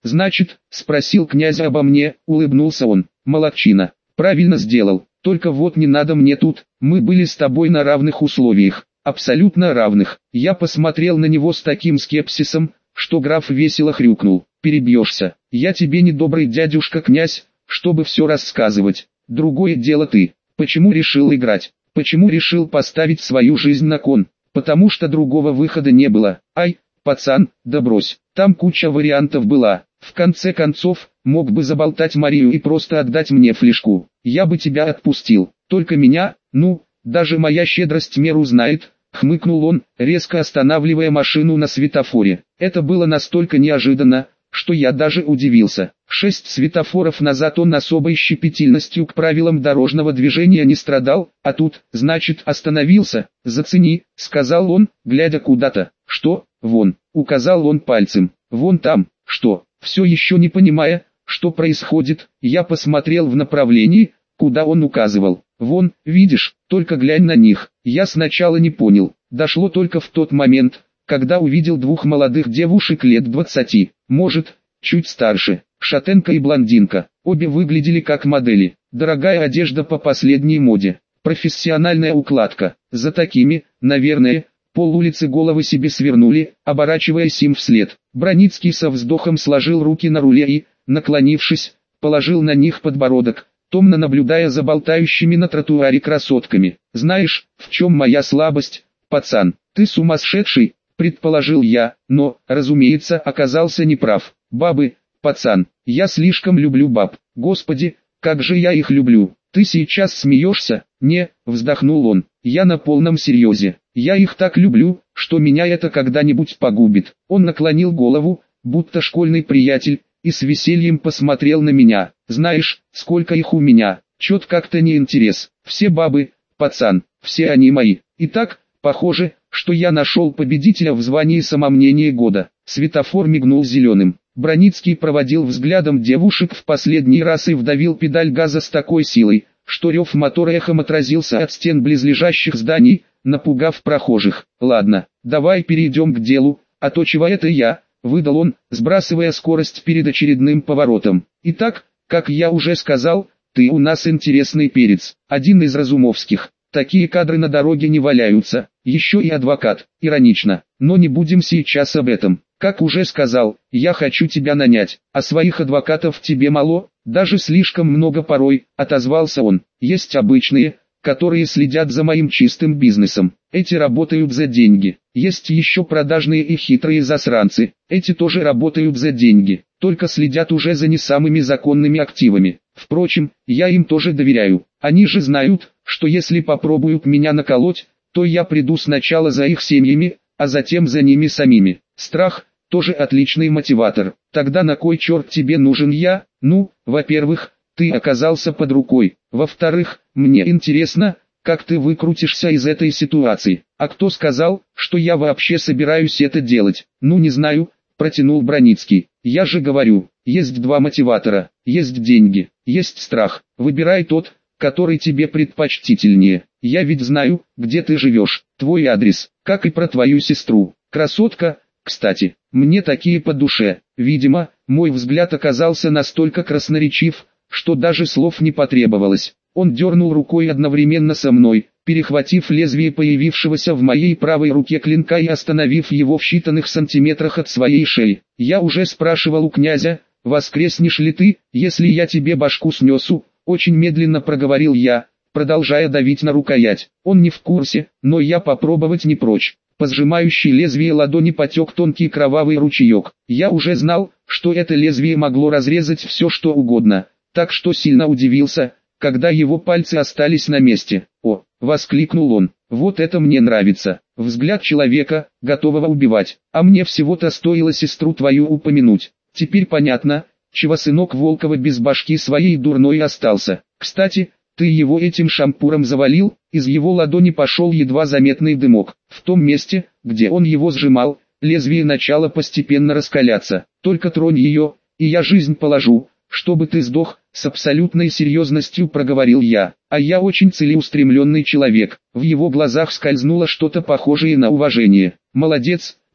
Значит, спросил князя обо мне, улыбнулся он. Молодчина. Правильно сделал. Только вот не надо мне тут, мы были с тобой на равных условиях. Абсолютно равных. Я посмотрел на него с таким скепсисом, что граф весело хрюкнул. Перебьешься. Я тебе не добрый дядюшка-князь, чтобы все рассказывать. Другое дело ты. Почему решил играть? Почему решил поставить свою жизнь на кон? Потому что другого выхода не было. Ай, пацан, да брось. Там куча вариантов была. В конце концов, мог бы заболтать Марию и просто отдать мне флешку. Я бы тебя отпустил. Только меня, ну, даже моя щедрость меру знает. Хмыкнул он, резко останавливая машину на светофоре. Это было настолько неожиданно, что я даже удивился. 6 светофоров назад он особой щепетильностью к правилам дорожного движения не страдал, а тут, значит, остановился. «Зацени», — сказал он, глядя куда-то. «Что? Вон», — указал он пальцем. «Вон там». «Что?» Все еще не понимая, что происходит, я посмотрел в направлении, куда он указывал. «Вон, видишь, только глянь на них». Я сначала не понял. Дошло только в тот момент, когда увидел двух молодых девушек лет 20, может, чуть старше, шатенка и блондинка. Обе выглядели как модели. Дорогая одежда по последней моде. Профессиональная укладка. За такими, наверное, пол-улицы головы себе свернули, оборачиваясь им вслед. Броницкий со вздохом сложил руки на руле и, наклонившись, положил на них подбородок, томно наблюдая за болтающими на тротуаре красотками. «Знаешь, в чем моя слабость, пацан? Ты сумасшедший?» предположил я, но, разумеется, оказался неправ. Бабы, пацан, я слишком люблю баб. Господи, как же я их люблю. Ты сейчас смеешься? Не, вздохнул он. Я на полном серьезе. Я их так люблю, что меня это когда-нибудь погубит. Он наклонил голову, будто школьный приятель, и с весельем посмотрел на меня. Знаешь, сколько их у меня? Чет как-то не интерес. Все бабы, пацан, все они мои. Итак, похоже, что я нашел победителя в звании самомнения года. Светофор мигнул зеленым. Броницкий проводил взглядом девушек в последний раз и вдавил педаль газа с такой силой, что рев мотора эхом отразился от стен близлежащих зданий, напугав прохожих. «Ладно, давай перейдем к делу, а то чего это я?» — выдал он, сбрасывая скорость перед очередным поворотом. «Итак, как я уже сказал, ты у нас интересный перец, один из разумовских. Такие кадры на дороге не валяются, еще и адвокат, иронично, но не будем сейчас об этом. Как уже сказал, я хочу тебя нанять, а своих адвокатов тебе мало, даже слишком много порой», — отозвался он. «Есть обычные, которые следят за моим чистым бизнесом, эти работают за деньги. Есть еще продажные и хитрые засранцы, эти тоже работают за деньги, только следят уже за не самыми законными активами. Впрочем, я им тоже доверяю, они же знают, что если попробуют меня наколоть, то я приду сначала за их семьями, а затем за ними самими. Страх – тоже отличный мотиватор. Тогда на кой черт тебе нужен я? Ну, во-первых, ты оказался под рукой. Во-вторых, мне интересно, как ты выкрутишься из этой ситуации. А кто сказал, что я вообще собираюсь это делать? Ну не знаю, протянул Броницкий. Я же говорю, есть два мотиватора, есть деньги, есть страх. Выбирай тот, который тебе предпочтительнее. Я ведь знаю, где ты живешь, твой адрес, как и про твою сестру. Красотка, кстати, мне такие по душе. Видимо, мой взгляд оказался настолько красноречив, что даже слов не потребовалось. Он дернул рукой одновременно со мной, перехватив лезвие появившегося в моей правой руке клинка и остановив его в считанных сантиметрах от своей шеи. «Я уже спрашивал у князя, воскреснешь ли ты, если я тебе башку снесу?» Очень медленно проговорил я, продолжая давить на рукоять. Он не в курсе, но я попробовать не прочь. По сжимающей лезвие ладони потек тонкий кровавый ручеек. Я уже знал, что это лезвие могло разрезать все что угодно, так что сильно удивился, когда его пальцы остались на месте. «О!» — воскликнул он. «Вот это мне нравится. Взгляд человека, готового убивать. А мне всего-то стоило сестру твою упомянуть. Теперь понятно, чего сынок Волкова без башки своей дурной остался. Кстати, ты его этим шампуром завалил?» Из его ладони пошел едва заметный дымок. В том месте, где он его сжимал, лезвие начало постепенно раскаляться. «Только тронь ее, и я жизнь положу, чтобы ты сдох», — с абсолютной серьезностью проговорил я. А я очень целеустремленный человек. В его глазах скользнуло что-то похожее на уважение. «Молодец»,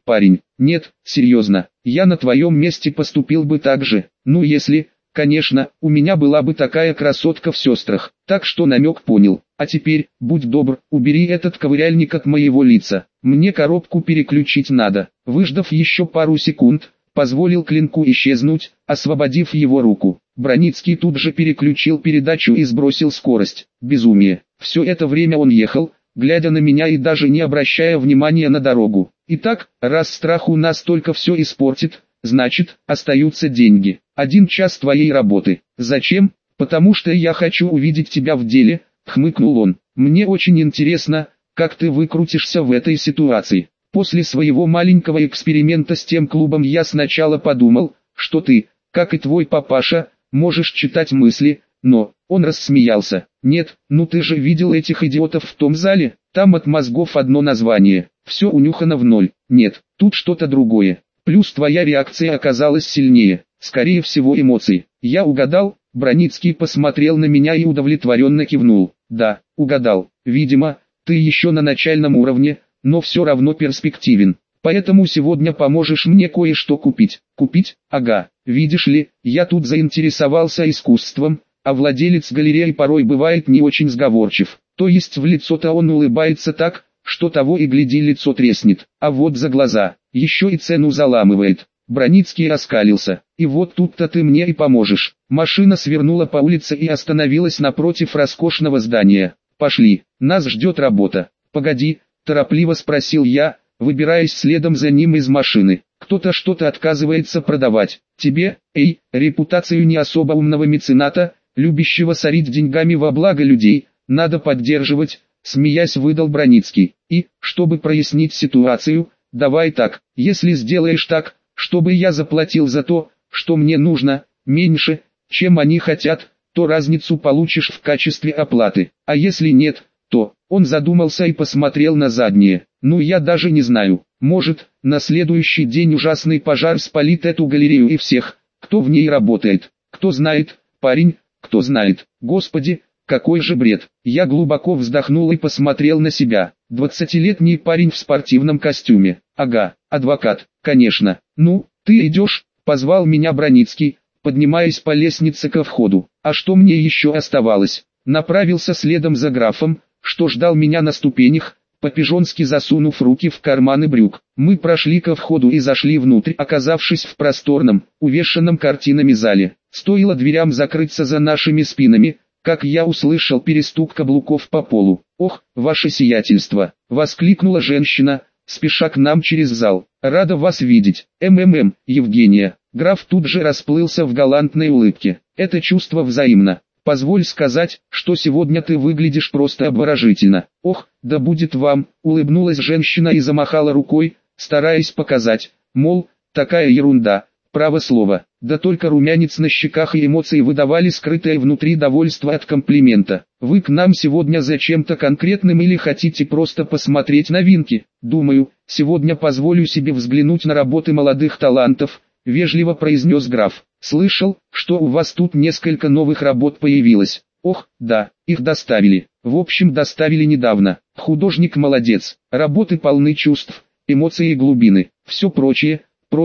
Парень, нет, серьезно, я на твоем месте поступил бы так же, ну если, конечно, у меня была бы такая красотка в сестрах, так что намек понял. А теперь, будь добр, убери этот ковыряльник от моего лица, мне коробку переключить надо. Выждав еще пару секунд, позволил клинку исчезнуть, освободив его руку. Броницкий тут же переключил передачу и сбросил скорость. Безумие. Все это время он ехал, глядя на меня и даже не обращая внимания на дорогу. Итак, раз страх у нас только все испортит, значит, остаются деньги. 1 час твоей работы. Зачем? Потому что я хочу увидеть тебя в деле, хмыкнул он. Мне очень интересно, как ты выкрутишься в этой ситуации. После своего маленького эксперимента с тем клубом я сначала подумал, что ты, как и твой папаша, можешь читать мысли, но... Он рассмеялся. Нет, ну ты же видел этих идиотов в том зале, там от мозгов одно название, все унюхано в ноль. Нет, тут что-то другое. Плюс твоя реакция оказалась сильнее, скорее всего эмоции. Я угадал, Броницкий посмотрел на меня и удовлетворенно кивнул. Да, угадал, видимо, ты еще на начальном уровне, но все равно перспективен. Поэтому сегодня поможешь мне кое-что купить. Купить? Ага, видишь ли, я тут заинтересовался искусством, а владелец галереи порой бывает не очень сговорчив. То есть в лицо-то он улыбается так, что того и гляди лицо треснет, а вот за глаза, еще и цену заламывает. Броницкий раскалился. И вот тут-то ты мне и поможешь. Машина свернула по улице и остановилась напротив роскошного здания. Пошли, нас ждет работа. Погоди, торопливо спросил я, выбираясь следом за ним из машины. Кто-то что-то отказывается продавать. Тебе, репутацию не особо умного мецената, любящего сорить деньгами во благо людей, надо поддерживать, смеясь выдал Броницкий. И, чтобы прояснить ситуацию, давай так, если сделаешь так, чтобы я заплатил за то, что мне нужно, меньше, чем они хотят, то разницу получишь в качестве оплаты, а если нет, то... Он задумался и посмотрел на заднее. Ну я даже не знаю, может, на следующий день ужасный пожар спалит эту галерею и всех, кто в ней работает. Кто знает, парень, кто знает. Господи, какой же бред. Я глубоко вздохнул и посмотрел на себя. 20-летний парень в спортивном костюме. Ага, адвокат, конечно. Ну, ты идешь, позвал меня Броницкий, поднимаясь по лестнице ко входу. А что мне еще оставалось? Направился следом за графом, что ждал меня на ступенях, по-пижонски засунув руки в карманы брюк. Мы прошли ко входу и зашли внутрь, оказавшись в просторном, увешанном картинами зале. Стоило дверям закрыться за нашими спинами, как я услышал перестук каблуков по полу. «Ох, ваше сиятельство!» — воскликнула женщина, спеша к нам через зал. «Рада вас видеть, Евгения». Граф тут же расплылся в галантной улыбке. «Это чувство взаимно. Позволь сказать, что сегодня ты выглядишь просто обворожительно». «Ох, да будет вам», — улыбнулась женщина и замахала рукой, стараясь показать, мол, такая ерунда, право слово. Да только румянец на щеках и эмоции выдавали скрытое внутри довольство от комплимента. «Вы к нам сегодня за чем-то конкретным или хотите просто посмотреть новинки?» «Думаю, сегодня позволю себе взглянуть на работы молодых талантов», — вежливо произнес граф. «Слышал, что у вас тут несколько новых работ появилось». «Ох, да, их доставили. В общем, доставили недавно. Художник молодец. Работы полны чувств, эмоций и глубины. Все прочее.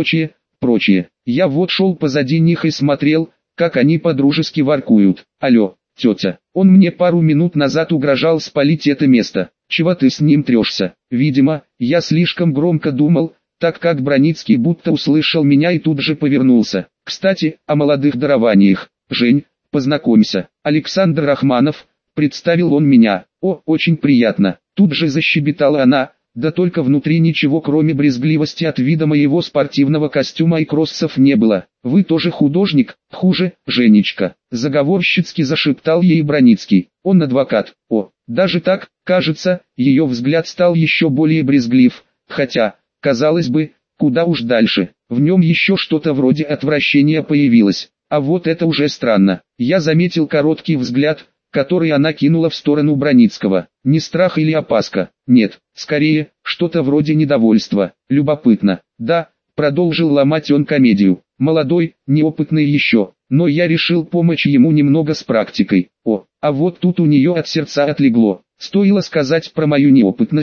Я вот шел позади них и смотрел, как они по-дружески воркуют. Алло, тетя, он мне пару минут назад угрожал спалить это место. Чего ты с ним трешься?» Видимо, я слишком громко думал, так как Броницкий будто услышал меня и тут же повернулся. «Кстати, о молодых дарованиях. Жень, познакомься, Александр Рахманов», — представил он меня. «О, очень приятно», — тут же защебетала она, да только внутри ничего кроме брезгливости от вида моего спортивного костюма и кроссов не было. «Вы тоже художник?» «Хуже, Женечка», — заговорщицки зашептал ей Броницкий. «Он адвокат». «О, даже так?» Кажется, ее взгляд стал еще более брезглив, хотя, казалось бы, куда уж дальше. В нем еще что-то вроде отвращения появилось. А вот это уже странно. Я заметил короткий взгляд, который она кинула в сторону Броницкого. Не страх или опаска? Нет, скорее, что-то вроде недовольства. Любопытно. Да, продолжил ломать он комедию. Молодой, неопытный еще, но я решил помочь ему немного с практикой. О, а вот тут у нее от сердца отлегло. Стоило сказать про мою неопытность,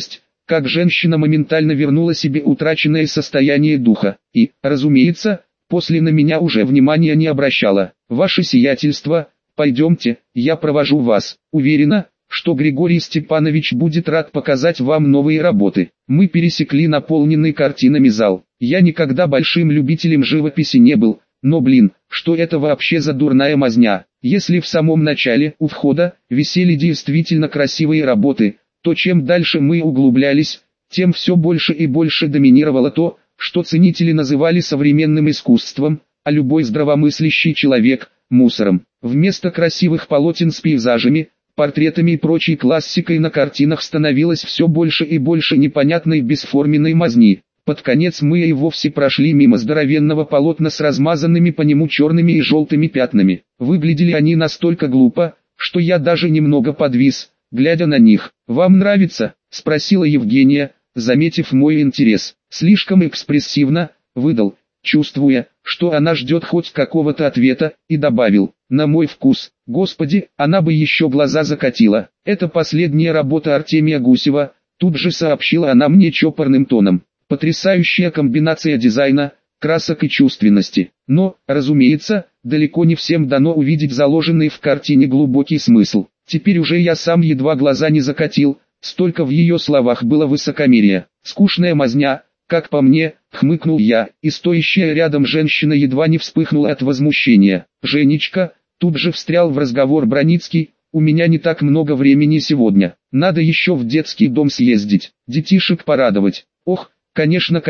как женщина моментально вернула себе утраченное состояние духа, и, разумеется, после на меня уже внимания не обращала. «Ваше сиятельство, пойдемте, я провожу вас. Уверена, что Григорий Степанович будет рад показать вам новые работы». Мы пересекли наполненный картинами зал. Я никогда большим любителем живописи не был, но что это вообще за дурная мазня? Если в самом начале, у входа, висели действительно красивые работы, то чем дальше мы углублялись, тем все больше и больше доминировало то, что ценители называли современным искусством, а любой здравомыслящий человек – мусором. Вместо красивых полотен с пейзажами, портретами и прочей классикой на картинах становилось все больше и больше непонятной бесформенной мазни. Под конец мы и вовсе прошли мимо здоровенного полотна с размазанными по нему черными и желтыми пятнами. Выглядели они настолько глупо, что я даже немного подвис, глядя на них. «Вам нравится?» – спросила Евгения, заметив мой интерес. Слишком экспрессивно, выдал, чувствуя, что она ждет хоть какого-то ответа, и добавил: «На мой вкус». Господи, она бы еще глаза закатила. «Это последняя работа Артемия Гусева», тут же сообщила она мне чопорным тоном. Потрясающая комбинация дизайна, красок и чувственности. Но, разумеется, далеко не всем дано увидеть заложенный в картине глубокий смысл. Теперь уже я сам едва глаза не закатил, столько в ее словах было высокомерия. «Скучная мазня, как по мне», хмыкнул я, и стоящая рядом женщина едва не вспыхнула от возмущения. «Женечка», тут же встрял в разговор Броницкий, «у меня не так много времени сегодня. Надо еще в детский дом съездить, детишек порадовать». «Ох, конечно,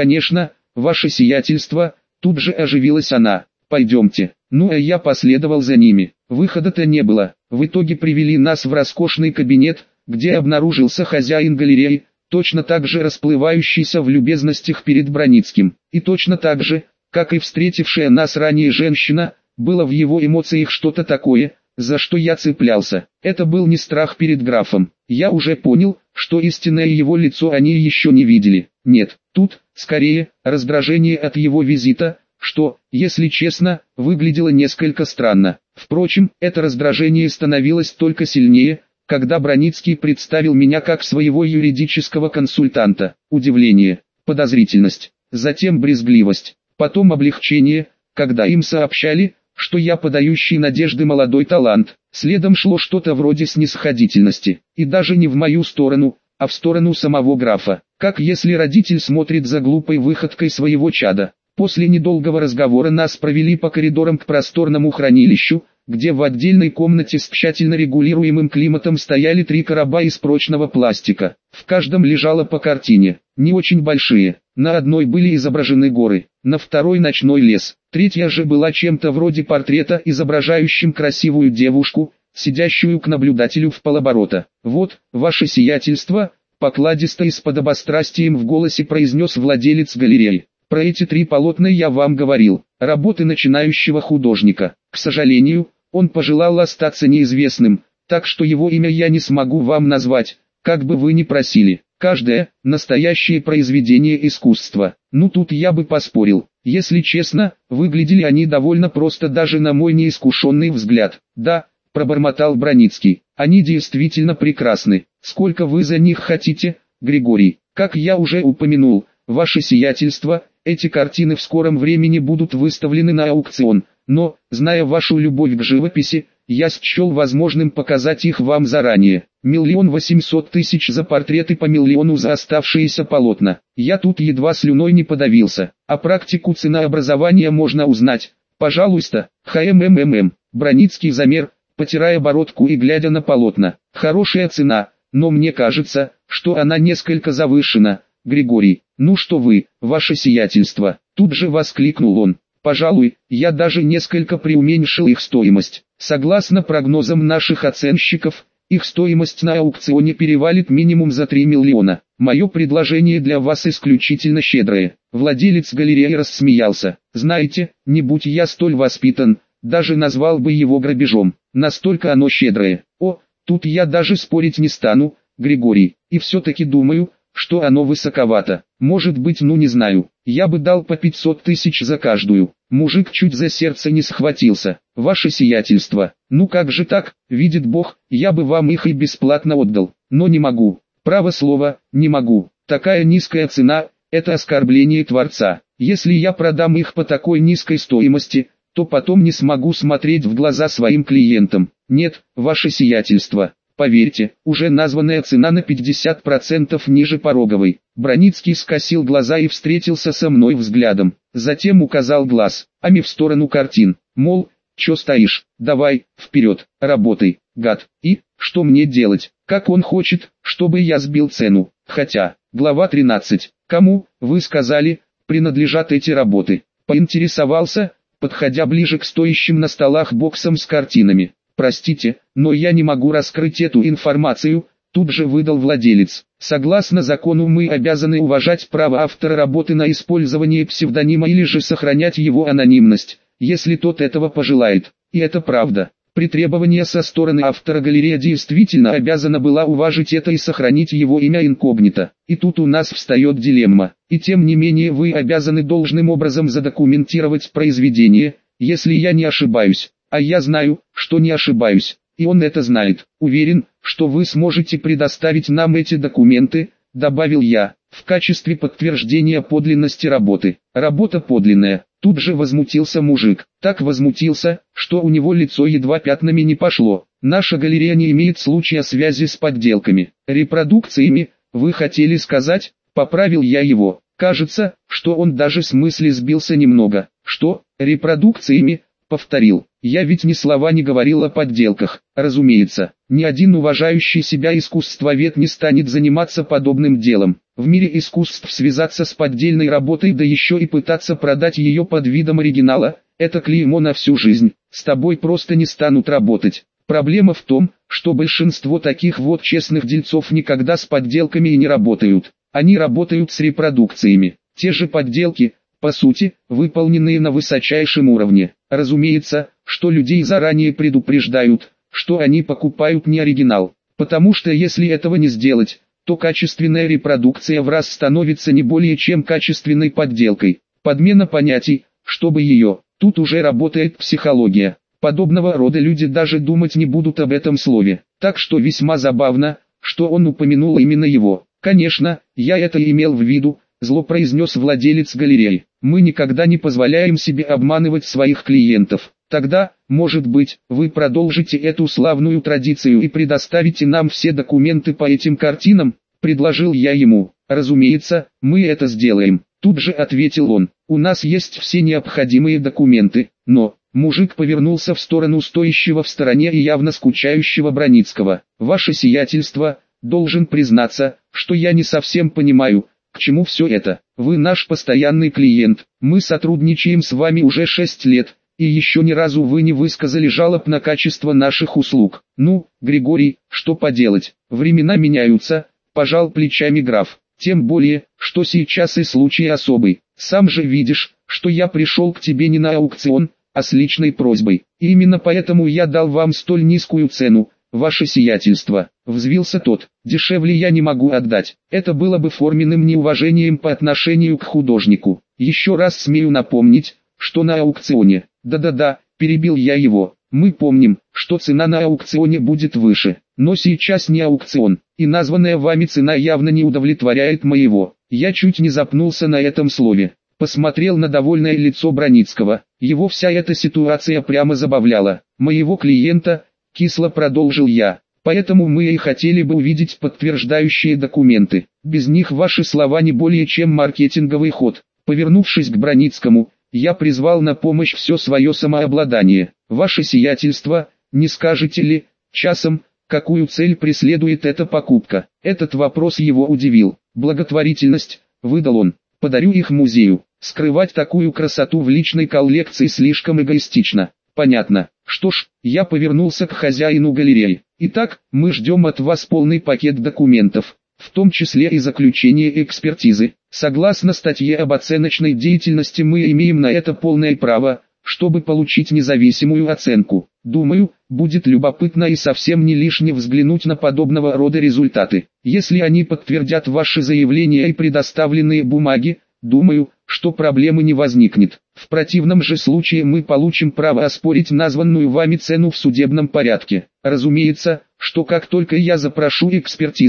ваше сиятельство», тут же оживилась она. «Пойдемте». Ну а я последовал за ними. Выхода-то не было. В итоге привели нас в роскошный кабинет, где обнаружился хозяин галереи, точно так же расплывающийся в любезностях перед Броницким. И точно так же, как и встретившая нас ранее женщина, было в его эмоциях что-то такое, за что я цеплялся. Это был не страх перед графом. Я уже понял, что истинное его лицо они еще не видели. Нет, тут, скорее, раздражение от его визита, что, если честно, выглядело несколько странно. Впрочем, это раздражение становилось только сильнее, когда Броницкий представил меня как своего юридического консультанта. Удивление, подозрительность, затем брезгливость, потом облегчение, когда им сообщали, что я подающий надежды молодой талант. Следом шло что-то вроде снисходительности, и даже не в мою сторону, а в сторону самого графа, как если родитель смотрит за глупой выходкой своего чада. После недолгого разговора нас провели по коридорам к просторному хранилищу, где в отдельной комнате с тщательно регулируемым климатом стояли 3 короба из прочного пластика. В каждом лежало по картине, не очень большие. На одной были изображены горы, на второй ночной лес, третья же была чем-то вроде портрета, изображающим красивую девушку, сидящую к наблюдателю в полоборота. «Вот, ваше сиятельство», покладисто и с подобострастием в голосе произнес владелец галереи. «Про эти 3 полотна я вам говорил, работы начинающего художника. К сожалению, он пожелал остаться неизвестным, так что его имя я не смогу вам назвать, как бы вы ни просили. Каждое – настоящее произведение искусства. Ну тут я бы поспорил. Если честно, выглядели они довольно просто даже на мой неискушенный взгляд». «Да», – пробормотал Броницкий, – «они действительно прекрасны. Сколько вы за них хотите, Григорий?» «Как я уже упомянул, ваше сиятельство, эти картины в скором времени будут выставлены на аукцион, но, зная вашу любовь к живописи, я счел возможным показать их вам заранее. 1 800 000 за портреты, по 1 000 000 за оставшиеся полотна». Я тут едва слюной не подавился. «А практику ценообразования можно узнать, пожалуйста?» Броницкий замер, потирая бородку и глядя на полотна. «Хорошая цена, но мне кажется, что она несколько завышена, Григорий». «Ну что вы, ваше сиятельство», тут же воскликнул он. «Пожалуй, я даже несколько преуменьшил их стоимость. Согласно прогнозам наших оценщиков, их стоимость на аукционе перевалит минимум за 3 миллиона. Мое предложение для вас исключительно щедрое». Владелец галереи рассмеялся. «Знаете, не будь я столь воспитан, даже назвал бы его грабежом. Настолько оно щедрое». «О, тут я даже спорить не стану, Григорий, и все-таки думаю, что оно высоковато. Может быть, ну не знаю, я бы дал по 500 000 за каждую». Мужик чуть за сердце не схватился. «Ваше сиятельство, ну как же так, видит Бог, я бы вам их и бесплатно отдал, но не могу, право слово, не могу». Такая низкая цена – это оскорбление Творца. Если я продам их по такой низкой стоимости, то потом не смогу смотреть в глаза своим клиентам. Нет, ваше сиятельство, поверьте, уже названная цена на 50% ниже пороговой. Броницкий скосил глаза и встретился со мной взглядом. Затем указал глазами в сторону картин, мол, чё стоишь, давай, вперед, работай, гад. И, что мне делать, как он хочет, чтобы я сбил цену. Хотя, глава 13, кому, вы сказали, принадлежат эти работы? Поинтересовался, подходя ближе к стоящим на столах боксам с картинами. Простите, но я не могу раскрыть эту информацию, тут же выдал владелец. Согласно закону мы обязаны уважать право автора работы на использование псевдонима или же сохранять его анонимность, если тот этого пожелает. И это правда. При требовании со стороны автора галерея действительно обязана была уважить это и сохранить его имя инкогнито. И тут у нас встает дилемма. И тем не менее вы обязаны должным образом задокументировать произведение, если я не ошибаюсь. А я знаю, что не ошибаюсь. И он это знает. Уверен, что вы сможете предоставить нам эти документы, добавил я, в качестве подтверждения подлинности работы. Работа подлинная. Тут же возмутился мужик. Так возмутился, что у него лицо едва пятнами не пошло. Наша галерея не имеет случая связи с подделками. Репродукциями, вы хотели сказать? Поправил я его. Кажется, что он даже с мысли сбился немного. Что? Репродукциями? Повторил. Я ведь ни слова не говорил о подделках. Разумеется, ни один уважающий себя искусствовед не станет заниматься подобным делом. В мире искусств связаться с поддельной работой, да еще и пытаться продать ее под видом оригинала, это клеймо на всю жизнь. С тобой просто не станут работать. Проблема в том, что большинство таких вот честных дельцов никогда с подделками и не работают. Они работают с репродукциями. Те же подделки, по сути, выполненные на высочайшем уровне. Разумеется, что людей заранее предупреждают, что они покупают не оригинал. Потому что если этого не сделать, то качественная репродукция в раз становится не более чем качественной подделкой. Подмена понятий, чтобы ее, тут уже работает психология. Подобного рода люди даже думать не будут об этом слове. Так что весьма забавно, что он упомянул именно его. Конечно, я это имел в виду, зло произнес владелец галереи. Мы никогда не позволяем себе обманывать своих клиентов. Тогда, может быть, вы продолжите эту славную традицию и предоставите нам все документы по этим картинам, предложил я ему. Разумеется, мы это сделаем, тут же ответил он. У нас есть все необходимые документы, но... Мужик повернулся в сторону стоящего в стороне и явно скучающего Броницкого. Ваше сиятельство, должен признаться, что я не совсем понимаю, к чему все это. Вы наш постоянный клиент, мы сотрудничаем с вами уже 6 лет, и еще ни разу вы не высказали жалоб на качество наших услуг. Ну, Григорий, что поделать, времена меняются, пожал плечами граф. Тем более, что сейчас и случай особый. Сам же видишь, что я пришел к тебе не на аукцион, а с личной просьбой. И именно поэтому я дал вам столь низкую цену, ваше сиятельство. Взвился тот. Дешевле я не могу отдать. Это было бы форменным неуважением по отношению к художнику. Еще раз смею напомнить, что на аукционе. Да-да-да, перебил я его. Мы помним, что цена на аукционе будет выше. Но сейчас не аукцион, и названная вами цена явно не удовлетворяет моего. Я чуть не запнулся на этом слове. Посмотрел на довольное лицо Броницкого. Его вся эта ситуация прямо забавляла. Моего клиента, кисло продолжил я. Поэтому мы и хотели бы увидеть подтверждающие документы. Без них ваши слова не более чем маркетинговый ход. Повернувшись к Броницкому, я призвал на помощь все свое самообладание. Ваше сиятельство, не скажете ли, часом, какую цель преследует эта покупка? Этот вопрос его удивил. Благотворительность, выдал он. Подарю их музею. Скрывать такую красоту в личной коллекции слишком эгоистично. Понятно. Что ж, я повернулся к хозяину галереи. Итак, мы ждем от вас полный пакет документов, в том числе и заключение экспертизы. Согласно статье об оценочной деятельности мы имеем на это полное право, чтобы получить независимую оценку. Думаю, будет любопытно и совсем не лишне взглянуть на подобного рода результаты. Если они подтвердят ваши заявления и предоставленные бумаги, думаю, что проблемы не возникнет. В противном же случае мы получим право оспорить названную вами цену в судебном порядке. Разумеется, что как только я запрошу экспертизу,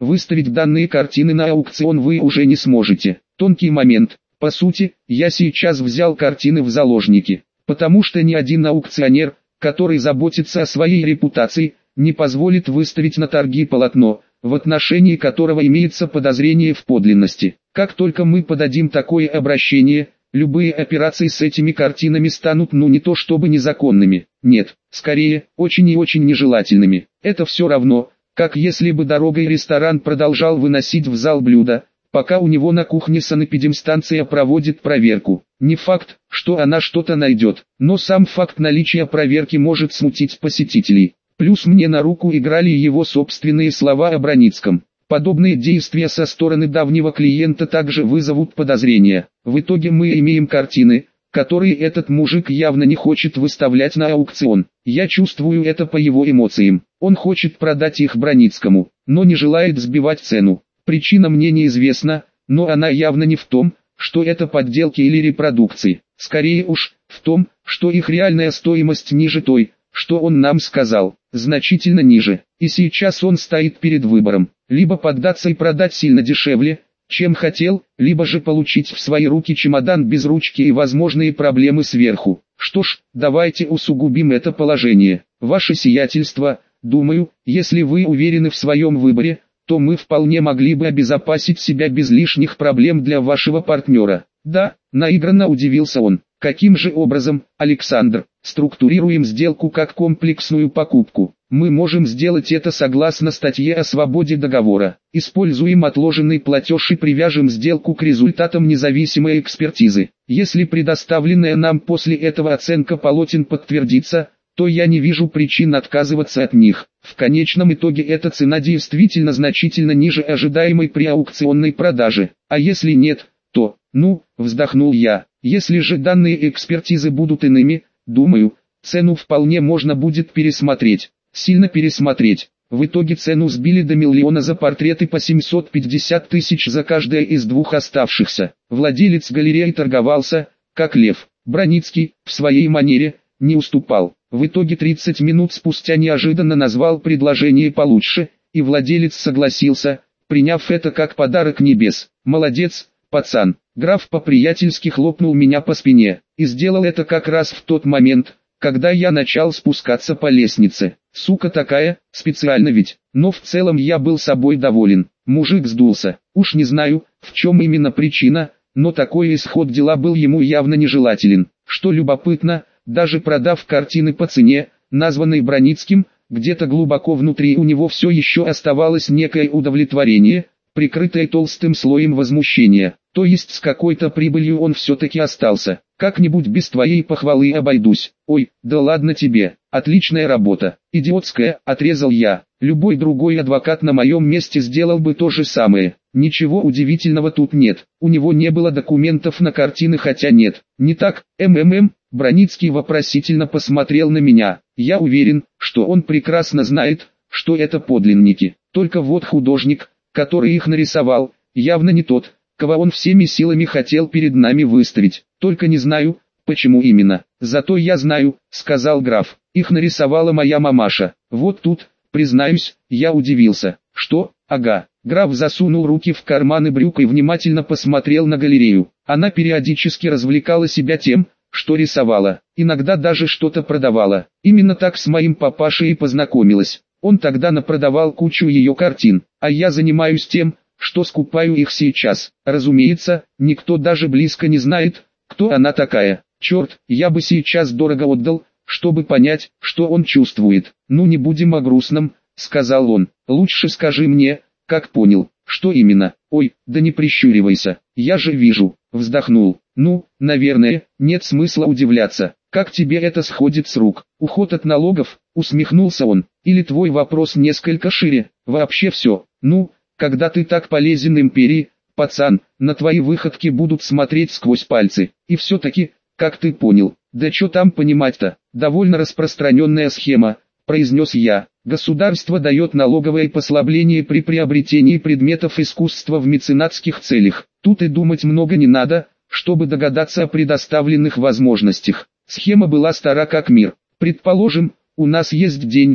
выставить данные картины на аукцион вы уже не сможете. Тонкий момент. По сути, я сейчас взял картины в заложники, потому что ни один аукционер, который заботится о своей репутации, не позволит выставить на торги полотно, в отношении которого имеется подозрение в подлинности. Как только мы подадим такое обращение, любые операции с этими картинами станут не то чтобы незаконными, нет, скорее, очень и очень нежелательными. Это все равно, как если бы дорогой ресторан продолжал выносить в зал блюда, пока у него на кухне санэпидемстанция проводит проверку. Не факт, что она что-то найдет, но сам факт наличия проверки может смутить посетителей. Плюс мне на руку играли его собственные слова о Броницком. Подобные действия со стороны давнего клиента также вызовут подозрения. В итоге мы имеем картины, которые этот мужик явно не хочет выставлять на аукцион. Я чувствую это по его эмоциям. Он хочет продать их Броницкому, но не желает сбивать цену. Причина мне неизвестна, но она явно не в том, что это подделки или репродукции. Скорее уж, в том, что их реальная стоимость ниже той, что он нам сказал, значительно ниже. И сейчас он стоит перед выбором: либо поддаться и продать сильно дешевле, чем хотел, либо же получить в свои руки чемодан без ручки и возможные проблемы сверху. Что ж, давайте усугубим это положение. Ваше сиятельство, думаю, если вы уверены в своем выборе, то мы вполне могли бы обезопасить себя без лишних проблем для вашего партнера. Да, наигранно удивился он. Каким же образом, Александр? Структурируем сделку как комплексную покупку. Мы можем сделать это согласно статье о свободе договора. Используем отложенный платеж и привяжем сделку к результатам независимой экспертизы. Если предоставленная нам после этого оценка полотен подтвердится, то я не вижу причин отказываться от них. В конечном итоге эта цена действительно значительно ниже ожидаемой при аукционной продаже. А если нет, то, вздохнул я, если же данные экспертизы будут иными, думаю, цену вполне можно будет пересмотреть, сильно пересмотреть. В итоге цену сбили до 1 000 000 за портреты, по 750 тысяч за каждое из двух оставшихся. Владелец галереи торговался, как лев. Броницкий, в своей манере, не уступал. В итоге 30 минут спустя неожиданно назвал предложение получше, и владелец согласился, приняв это как подарок небес. Молодец, пацан. Граф по-приятельски хлопнул меня по спине, и сделал это как раз в тот момент, когда я начал спускаться по лестнице. Сука такая, специально ведь. Но в целом я был собой доволен. Мужик сдулся. Уж не знаю, в чем именно причина, но такой исход дела был ему явно нежелателен. Что любопытно, даже продав картины по цене, названной Броницким, где-то глубоко внутри у него все еще оставалось некое удовлетворение, прикрытое толстым слоем возмущения. То есть с какой-то прибылью он все-таки остался. Как-нибудь без твоей похвалы обойдусь. Ой, да ладно тебе, отличная работа. Идиотская, отрезал я. Любой другой адвокат на моем месте сделал бы то же самое. Ничего удивительного тут нет. У него не было документов на картины, хотя нет. Не так, Броницкий вопросительно посмотрел на меня. Я уверен, что он прекрасно знает, что это подлинники. Только вот художник, который их нарисовал, явно не тот, кого он всеми силами хотел перед нами выставить. Только не знаю, почему именно. Зато я знаю, сказал граф, их нарисовала моя мамаша. Вот тут, признаюсь, я удивился. Что? Ага. Граф засунул руки в карманы брюк и внимательно посмотрел на галерею. Она периодически развлекала себя тем, что рисовала, иногда даже что-то продавала. Именно так с моим папашей и познакомилась. Он тогда напродавал кучу ее картин, а я занимаюсь тем, что скупаю их сейчас. Разумеется, никто даже близко не знает, кто она такая. Черт, я бы сейчас дорого отдал, чтобы понять, что он чувствует. Ну не будем о грустном, сказал он. Лучше скажи мне, как понял, что именно. Ой, да не прищуривайся, я же вижу, вздохнул. Ну, наверное, нет смысла удивляться. Как тебе это сходит с рук? Уход от налогов, усмехнулся он. Или твой вопрос несколько шире? Вообще все. Ну, когда ты так полезен империи, пацан, на твои выходки будут смотреть сквозь пальцы. И все-таки, как ты понял, да что там понимать-то, довольно распространенная схема, произнес я. Государство дает налоговое послабление при приобретении предметов искусства в меценатских целях. Тут и думать много не надо, чтобы догадаться о предоставленных возможностях. Схема была стара как мир. Предположим, у нас есть деньги,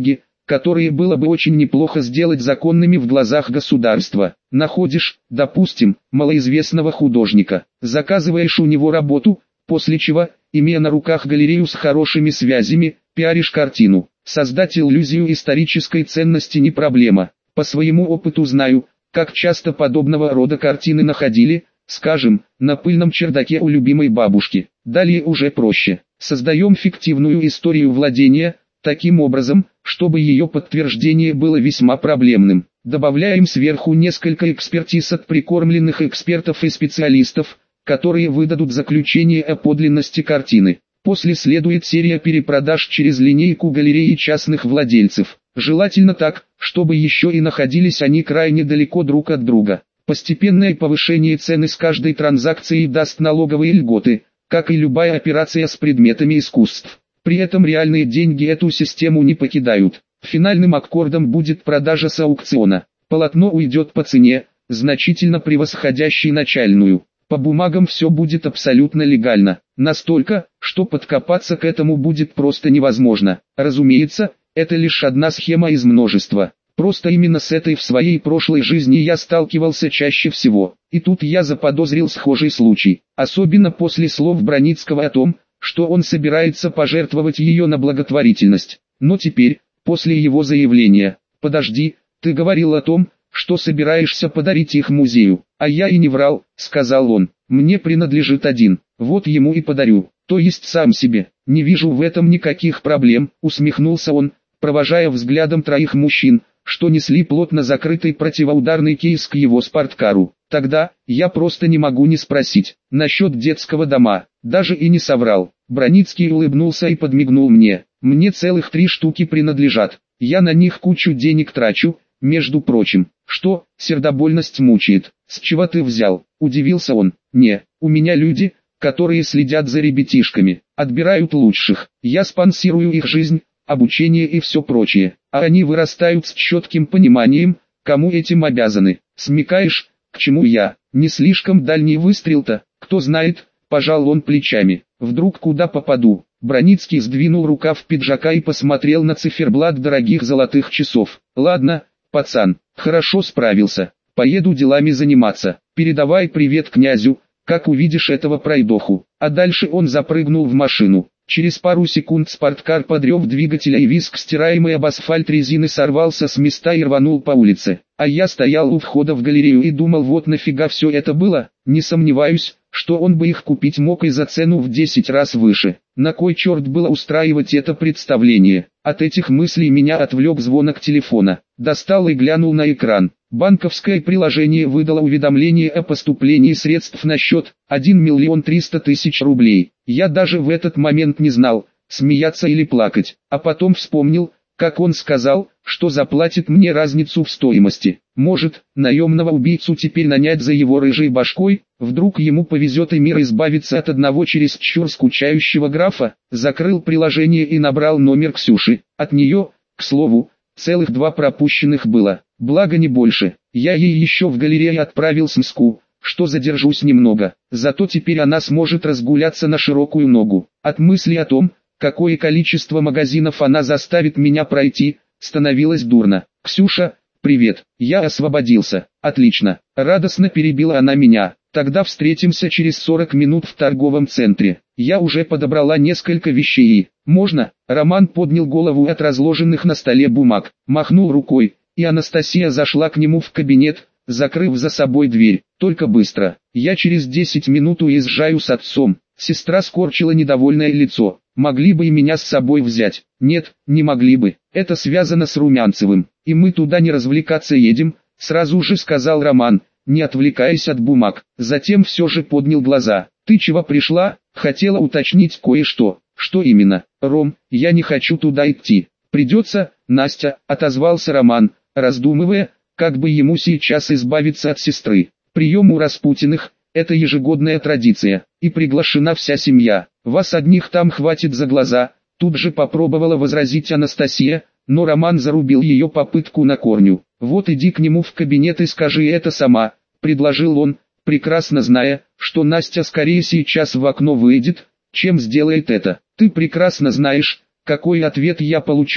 которые было бы очень неплохо сделать законными в глазах государства. Находишь, допустим, малоизвестного художника, заказываешь у него работу, после чего, имея на руках галерею с хорошими связями, пиаришь картину. Создать иллюзию исторической ценности не проблема. По своему опыту знаю, как часто подобного рода картины находили, скажем, на пыльном чердаке у любимой бабушки. Далее уже проще. Создаем фиктивную историю владения, таким образом, чтобы ее подтверждение было весьма проблемным. Добавляем сверху несколько экспертиз от прикормленных экспертов и специалистов, которые выдадут заключение о подлинности картины. После следует серия перепродаж через линейку галереи частных владельцев. Желательно так, чтобы еще и находились они крайне далеко друг от друга. Постепенное повышение цены с каждой транзакцией даст налоговые льготы, как и любая операция с предметами искусств. При этом реальные деньги эту систему не покидают. Финальным аккордом будет продажа с аукциона. Полотно уйдет по цене, значительно превосходящей начальную. По бумагам все будет абсолютно легально. Настолько, что подкопаться к этому будет просто невозможно. Разумеется, это лишь одна схема из множества. Просто именно с этой в своей прошлой жизни я сталкивался чаще всего. И тут я заподозрил схожий случай. Особенно после слов Броницкого о том, что он собирается пожертвовать ее на благотворительность. Но теперь, после его заявления: «Подожди, ты говорил о том, что собираешься подарить их музею». «А я и не врал», — сказал он. «Мне принадлежит один, вот ему и подарю, то есть сам себе». «Не вижу в этом никаких проблем», — усмехнулся он, провожая взглядом троих мужчин, что несли плотно закрытый противоударный кейс к его спорткару. «Тогда, я просто не могу не спросить, насчет детского дома». Даже и не соврал. Броницкий улыбнулся и подмигнул мне. «Мне целых 3 штуки принадлежат. Я на них кучу денег трачу, между прочим». «Что?» — сердобольность мучает. «С чего ты взял?» — удивился он. «Не, у меня люди, которые следят за ребятишками, отбирают лучших. Я спонсирую их жизнь, обучение и все прочее. А они вырастают с четким пониманием, кому этим обязаны. Смекаешь, к чему я? Не слишком дальний выстрел-то, кто знает». Пожал он плечами. «Вдруг куда попаду?» Броницкий сдвинул рукав пиджака и посмотрел на циферблат дорогих золотых часов. «Ладно, пацан, хорошо справился. Поеду делами заниматься. Передавай привет князю, как увидишь этого пройдоху». А дальше он запрыгнул в машину. Через пару секунд спорткар под рев двигателя и визг стираемой об асфальт резины сорвался с места и рванул по улице. А я стоял у входа в галерею и думал, вот нафига все это было. Не сомневаюсь, что он бы их купить мог и за цену в 10 раз выше. На кой черт было устраивать это представление? От этих мыслей меня отвлек звонок телефона. Достал и глянул на экран. Банковское приложение выдало уведомление о поступлении средств на счет 1 300 000 рублей. Я даже в этот момент не знал, смеяться или плакать. А потом вспомнил, как он сказал, что заплатит мне разницу в стоимости. Может, наемного убийцу теперь нанять за его рыжей башкой? Вдруг ему повезет и мир избавиться от одного чересчур скучающего графа? Закрыл приложение и набрал номер Ксюши. От нее, к слову, целых 2 пропущенных было. Благо не больше. Я ей еще в галерее отправил смску, что задержусь немного. Зато теперь она сможет разгуляться на широкую ногу. От мысли о том, какое количество магазинов она заставит меня пройти, становилось дурно. «Ксюша, привет, я освободился». «Отлично», — радостно перебила она меня. «Тогда встретимся через 40 минут в торговом центре. Я уже подобрала несколько вещей. Можно?» Роман поднял голову от разложенных на столе бумаг, махнул рукой, и Анастасия зашла к нему в кабинет, закрыв за собой дверь. «Только быстро, я через 10 минут уезжаю с отцом». Сестра скорчила недовольное лицо. «Могли бы и меня с собой взять». «Нет, не могли бы. Это связано с Румянцевым. И мы туда не развлекаться едем», сразу же сказал Роман, не отвлекаясь от бумаг. Затем все же поднял глаза. «Ты чего пришла?» «Хотела уточнить кое-что». «Что именно?» «Ром, я не хочу туда идти». «Придется, Настя», отозвался Роман, раздумывая, как бы ему сейчас избавиться от сестры. «Прием у Распутиных – это ежегодная традиция, и приглашена вся семья. Вас одних там хватит за глаза», тут же попробовала возразить Анастасия, но Роман зарубил ее попытку на корню. «Вот иди к нему в кабинет и скажи это сама», предложил он, прекрасно зная, что Настя скорее сейчас в окно выйдет, чем сделает это. «Ты прекрасно знаешь, какой ответ я получу»,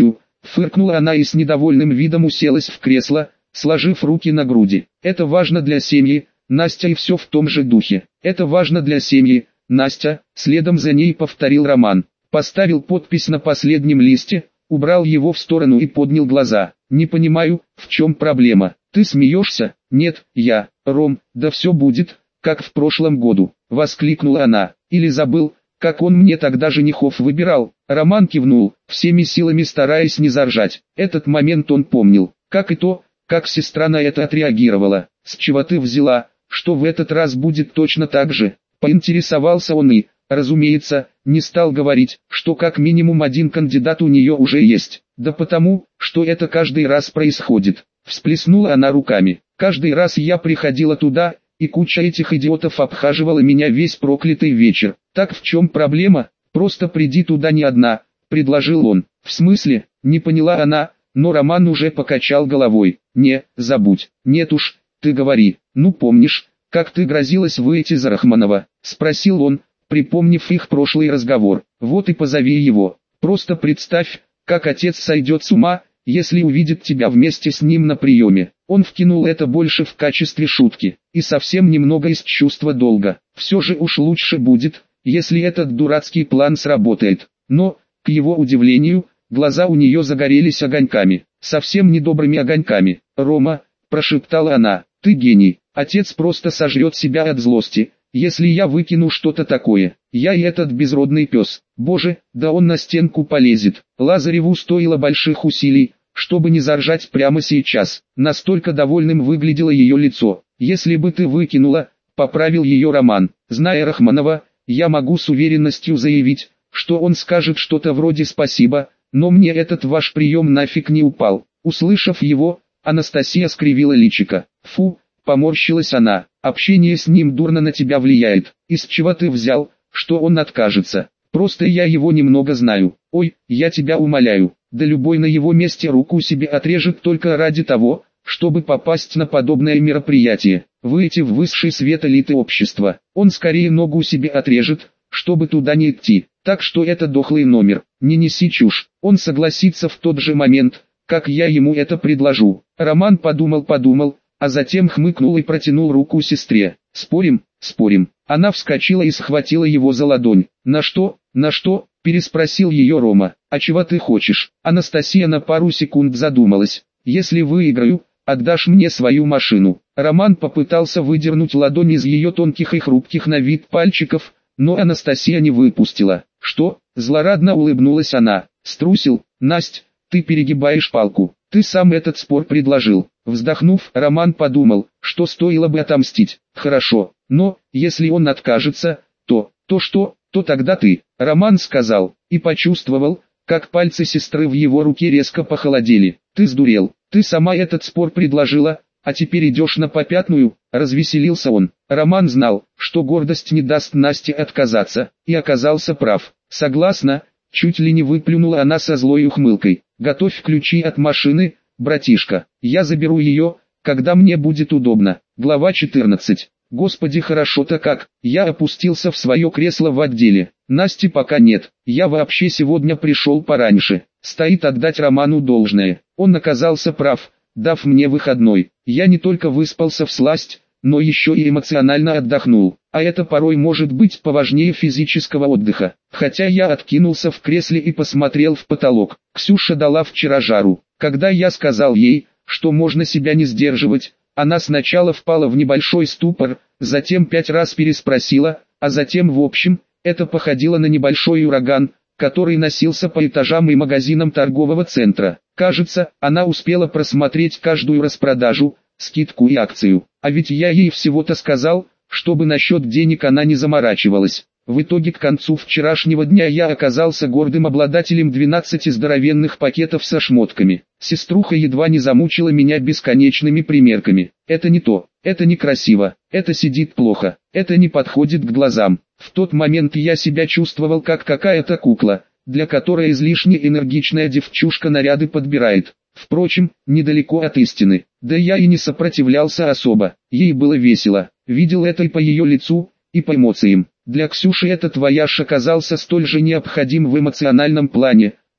Фыркнула она и с недовольным видом уселась в кресло, сложив руки на груди. Это важно для семьи, Настя, и все в том же духе. Это важно для семьи, Настя, следом за ней повторил Роман. Поставил подпись на последнем листе, убрал его в сторону и поднял глаза. Не понимаю, в чем проблема. Ты смеешься? Нет, я, Ром, да все будет, как в прошлом году, воскликнула она. Или забыл, как он мне тогда женихов выбирал? Роман кивнул, всеми силами стараясь не заржать. Этот момент он помнил, как и то, как сестра на это отреагировала. С чего ты взяла, что в этот раз будет точно так же? Поинтересовался он и, разумеется, не стал говорить, что как минимум один кандидат у нее уже есть. Да потому, что это каждый раз происходит. Всплеснула она руками. Каждый раз я приходила туда, и куча этих идиотов обхаживала меня весь проклятый вечер. Так в чем проблема? Просто приди туда не одна, предложил он. В смысле? Не поняла она, но Роман уже покачал головой. Не, забудь. Нет уж, ты говори. Ну помнишь, как ты грозилась выйти за Рахманова? Спросил он, припомнив их прошлый разговор. Вот и позови его. Просто представь, как отец сойдет с ума, если увидит тебя вместе с ним на приеме. Он вкинул это больше в качестве шутки, и совсем немного из чувства долга. Все же уж лучше будет, если этот дурацкий план сработает. Но, к его удивлению, глаза у нее загорелись огоньками, совсем недобрыми огоньками. «Рома», – прошептала она, – «ты гений, отец просто сожрет себя от злости, если я выкину что-то такое. Я и этот безродный пес. Боже, да он на стенку полезет». Лазареву стоило больших усилий, чтобы не заржать прямо сейчас. Настолько довольным выглядело ее лицо. «Если бы ты выкинула», — поправил ее Роман. «Зная Рахманова, я могу с уверенностью заявить, что он скажет что-то вроде «спасибо», но мне этот ваш прием нафиг не упал». Услышав его, Анастасия скривила личико. «Фу», — поморщилась она, — «общение с ним дурно на тебя влияет. Из чего ты взял, что он откажется? Просто я его немного знаю. Ой, я тебя умоляю, да любой на его месте руку себе отрежет только ради того, чтобы попасть на подобное мероприятие, выйти в высший свет элиты общества. Он скорее ногу себе отрежет, чтобы туда не идти. Так что это дохлый номер, не неси чушь». Он согласится в тот же момент, как я ему это предложу. Роман подумал, а затем хмыкнул и протянул руку сестре. «Спорим?» «Спорим». Она вскочила и схватила его за ладонь. «На что?» переспросил ее Рома. «А чего ты хочешь?» Анастасия на пару секунд задумалась. «Если выиграю, отдашь мне свою машину». Роман попытался выдернуть ладонь из ее тонких и хрупких на вид пальчиков, но Анастасия не выпустила. «Что?» – злорадно улыбнулась она. «Струсил? Насть, ты перегибаешь палку. Ты сам этот спор предложил». Вздохнув, Роман подумал, что стоило бы отомстить. «Хорошо, но, если он откажется, то что, то тогда ты». Роман сказал, и почувствовал, как пальцы сестры в его руке резко похолодели. «Ты сдурел, ты сама этот спор предложила, а теперь идешь на попятную», — развеселился он. Роман знал, что гордость не даст Насте отказаться, и оказался прав. «Согласна», — чуть ли не выплюнула она со злой ухмылкой. «Готовь ключи от машины, братишка, я заберу ее, когда мне будет удобно». Глава 14. Господи, хорошо-то как. Я опустился в свое кресло в отделе. Насти пока нет. Я вообще сегодня пришел пораньше. Стоит отдать Роману должное. Он оказался прав, дав мне выходной. Я не только выспался всласть, но еще и эмоционально отдохнул. А это порой может быть поважнее физического отдыха. Хотя я откинулся в кресле и посмотрел в потолок. Ксюша дала вчера жару. Когда я сказал ей, что можно себя не сдерживать, она сначала впала в небольшой ступор, затем 5 раз переспросила, а затем в общем, это походило на небольшой ураган, который носился по этажам и магазинам торгового центра. Кажется, она успела просмотреть каждую распродажу, скидку и акцию. А ведь я ей всего-то сказал, чтобы насчет денег она не заморачивалась. В итоге к концу вчерашнего дня я оказался гордым обладателем 12 здоровенных пакетов со шмотками. Сеструха едва не замучила меня бесконечными примерками. Это не то, это некрасиво, это сидит плохо, это не подходит к глазам. В тот момент я себя чувствовал как какая-то кукла, для которой излишне энергичная девчушка наряды подбирает. Впрочем, недалеко от истины. Да я и не сопротивлялся особо, ей было весело. Видел это и по ее лицу, и по эмоциям. Для Ксюши этот вояж оказался столь же необходим в эмоциональном плане,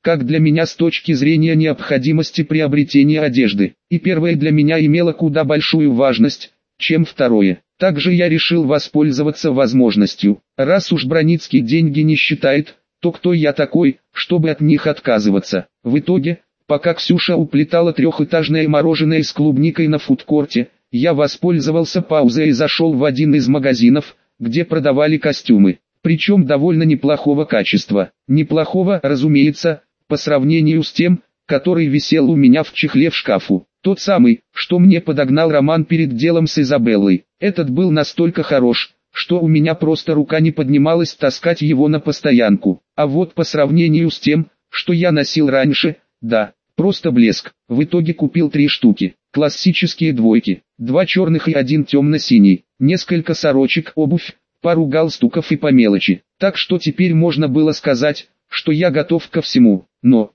как для меня с точки зрения необходимости приобретения одежды. И первое для меня имело куда большую важность, чем второе. Также я решил воспользоваться возможностью. Раз уж Броницкий деньги не считает, то кто я такой, чтобы от них отказываться? В итоге, пока Ксюша уплетала трехэтажное мороженое с клубникой на фудкорте, я воспользовался паузой и зашел в один из магазинов, где продавали костюмы. Причем довольно неплохого качества. Неплохого, разумеется, по сравнению с тем, который висел у меня в чехле в шкафу. Тот самый, что мне подогнал Роман перед делом с Изабеллой. Этот был настолько хорош, что у меня просто рука не поднималась таскать его на постоянку. А вот по сравнению с тем, что я носил раньше, да, просто блеск. В итоге купил 3 штуки. Классические двойки, 2 черных и 1 темно-синий, несколько сорочек, обувь, пару галстуков и по мелочи. Так что теперь можно было сказать, что я готов ко всему. Но,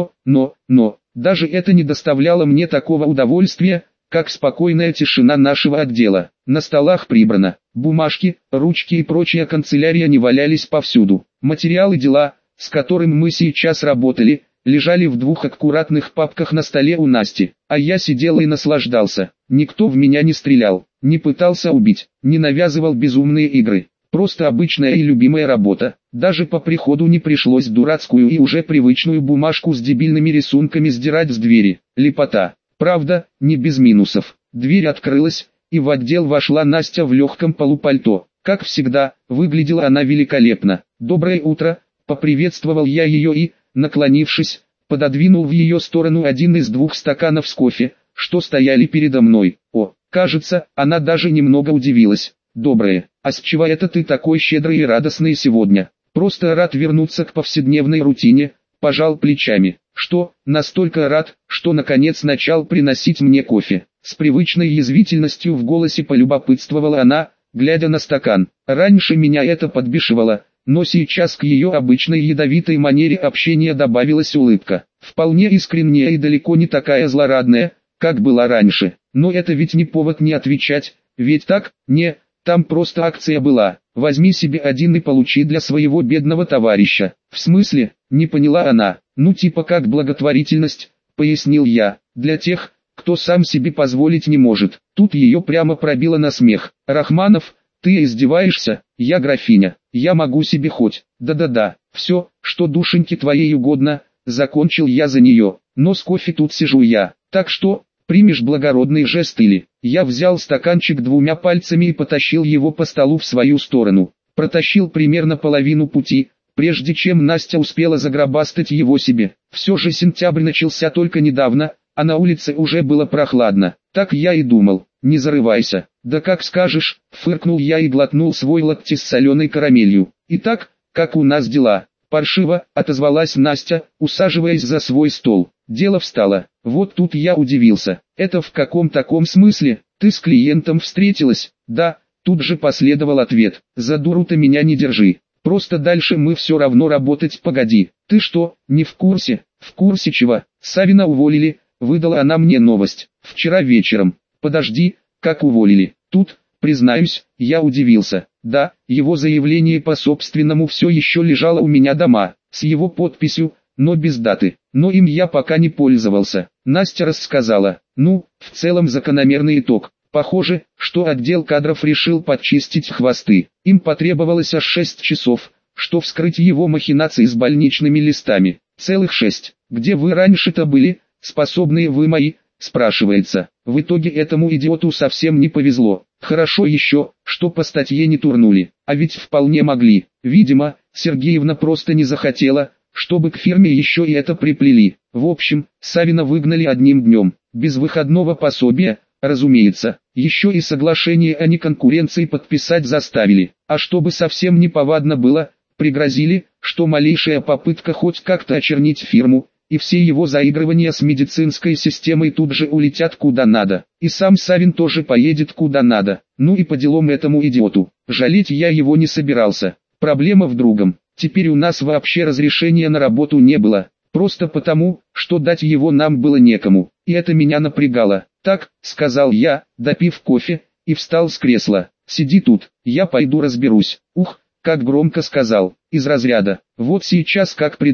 даже это не доставляло мне такого удовольствия, как спокойная тишина нашего отдела. На столах прибрано, бумажки, ручки и прочая канцелярия не валялись повсюду. Материалы дела, с которым мы сейчас работали, лежали в 2 аккуратных папках на столе у Насти, а я сидел и наслаждался. Никто в меня не стрелял, не пытался убить, не навязывал безумные игры. Просто обычная и любимая работа. Даже по приходу не пришлось дурацкую и уже привычную бумажку с дебильными рисунками сдирать с двери. Лепота. Правда, не без минусов. Дверь открылась, и в отдел вошла Настя в легком полупальто. Как всегда, выглядела она великолепно. «Доброе утро», — поприветствовал я ее и, наклонившись, пододвинул в ее сторону один из 2 стаканов с кофе, что стояли передо мной. О, кажется, она даже немного удивилась. «Доброе, а с чего это ты такой щедрый и радостный сегодня?» «Просто рад вернуться к повседневной рутине», — пожал плечами. «Что, настолько рад, что наконец начал приносить мне кофе?» С привычной язвительностью в голосе полюбопытствовала она, глядя на стакан. Раньше меня это подбешивало, но сейчас к ее обычной ядовитой манере общения добавилась улыбка. Вполне искренняя и далеко не такая злорадная, как была раньше. Но это ведь не повод не отвечать, ведь так, не... Там просто акция была, возьми себе один и получи для своего бедного товарища. В смысле, не поняла она, ну типа как благотворительность, пояснил я, для тех, кто сам себе позволить не может. Тут ее прямо пробило на смех. Рахманов, ты издеваешься? Я графиня, я могу себе хоть, да-да-да, все, что душеньке твоей угодно, закончил я за нее, но с кофе тут сижу я, так что... Примешь благородный жест или... Я взял стаканчик 2 пальцами и потащил его по столу в свою сторону. Протащил примерно половину пути, прежде чем Настя успела загробастать его себе. Все же сентябрь начался только недавно, а на улице уже было прохладно. Так я и думал, не зарывайся. Да как скажешь, фыркнул я и глотнул свой латте с соленой карамелью. Итак, как у нас дела? Паршиво, отозвалась Настя, усаживаясь за свой стол. Дело встало. Вот тут я удивился. Это в каком таком смысле? Ты с клиентом встретилась? Да, тут же последовал ответ. За дуру-то меня не держи. Просто дальше мы все равно работать погоди. Ты что, не в курсе? В курсе чего? Савина уволили, выдала она мне новость. Вчера вечером. Подожди, как уволили? Тут, признаюсь, я удивился. Да, его заявление по собственному все еще лежало у меня дома, с его подписью, но без даты. Но им я пока не пользовался. Настя рассказала. Ну, в целом закономерный итог. Похоже, что отдел кадров решил подчистить хвосты. Им потребовалось аж 6 часов, что вскрыть его махинации с больничными листами. Целых 6. Где вы раньше-то были, способные вы мои, спрашивается. В итоге этому идиоту совсем не повезло. Хорошо еще, что по статье не турнули. А ведь вполне могли. Видимо, Сергеевна просто не захотела, чтобы к фирме еще и это приплели. В общем, Савина выгнали одним днем, без выходного пособия, разумеется. Еще и соглашение о неконкуренции подписать заставили. А чтобы совсем неповадно было, пригрозили, что малейшая попытка хоть как-то очернить фирму, и все его заигрывания с медицинской системой тут же улетят куда надо. И сам Савин тоже поедет куда надо. Ну и по делам этому идиоту. Жалеть я его не собирался. Проблема в другом. Теперь у нас вообще разрешения на работу не было. Просто потому, что дать его нам было некому. И это меня напрягало. Так, сказал я, допив кофе, и встал с кресла. Сиди тут, я пойду разберусь. Ух, как громко сказал, из разряда. Вот сейчас как приду.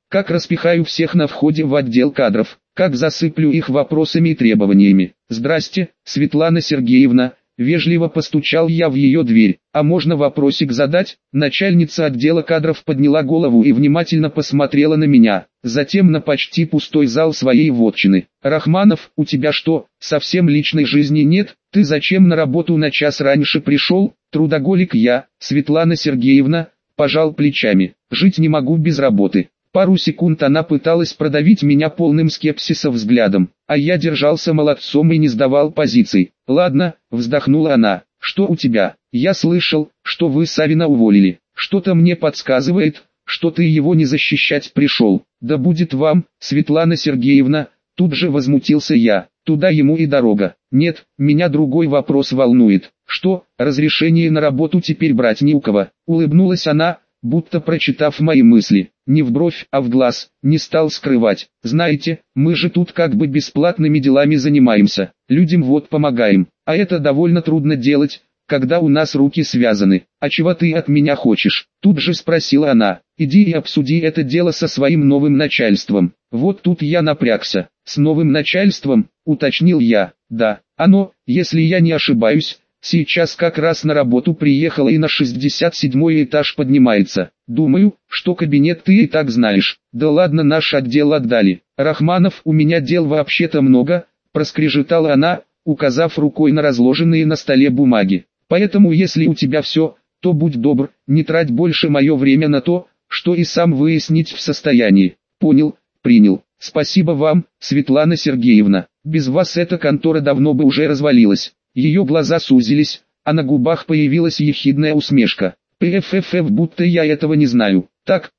как распихаю всех на входе в отдел кадров, как засыплю их вопросами и требованиями. «Здрасте, Светлана Сергеевна», вежливо постучал я в ее дверь. «А можно вопросик задать?» Начальница отдела кадров подняла голову и внимательно посмотрела на меня, затем на почти пустой зал своей вотчины. «Рахманов, у тебя что, совсем личной жизни нет? Ты зачем на работу на час раньше пришел?» «Трудоголик я, Светлана Сергеевна», пожал плечами. «Жить не могу без работы». Пару секунд она пыталась продавить меня полным скепсиса взглядом, а я держался молодцом и не сдавал позиций. «Ладно», вздохнула она, — «что у тебя? Я слышал, что вы Савина уволили. Что-то мне подсказывает, что ты его не защищать пришел». «Да будет вам, Светлана Сергеевна», тут же возмутился я, — «туда ему и дорога». «Нет, меня другой вопрос волнует. Что, разрешение на работу теперь брать не у кого?» Улыбнулась она, будто прочитав мои мысли. Не в бровь, а в глаз, не стал скрывать. «Знаете, мы же тут как бы бесплатными делами занимаемся, людям вот помогаем, а это довольно трудно делать, когда у нас руки связаны. А чего ты от меня хочешь?» Тут же спросила она. «Иди и обсуди это дело со своим новым начальством». Вот тут я напрягся. «С новым начальством?» — уточнил я. «Да, оно, если я не ошибаюсь, сейчас как раз на работу приехала и на 67-й этаж поднимается. Думаю, что кабинет ты и так знаешь». «Да ладно, наш отдел отдали. Рахманов, у меня дел вообще-то много», проскрежетала она, указав рукой на разложенные на столе бумаги. «Поэтому если у тебя все, то будь добр, не трать больше мое время на то, что и сам выяснить в состоянии». «Понял, принял. Спасибо вам, Светлана Сергеевна. Без вас эта контора давно бы уже развалилась». Ее глаза сузились, а на губах появилась ехидная усмешка. «ПФФ, будто я этого не знаю. Так,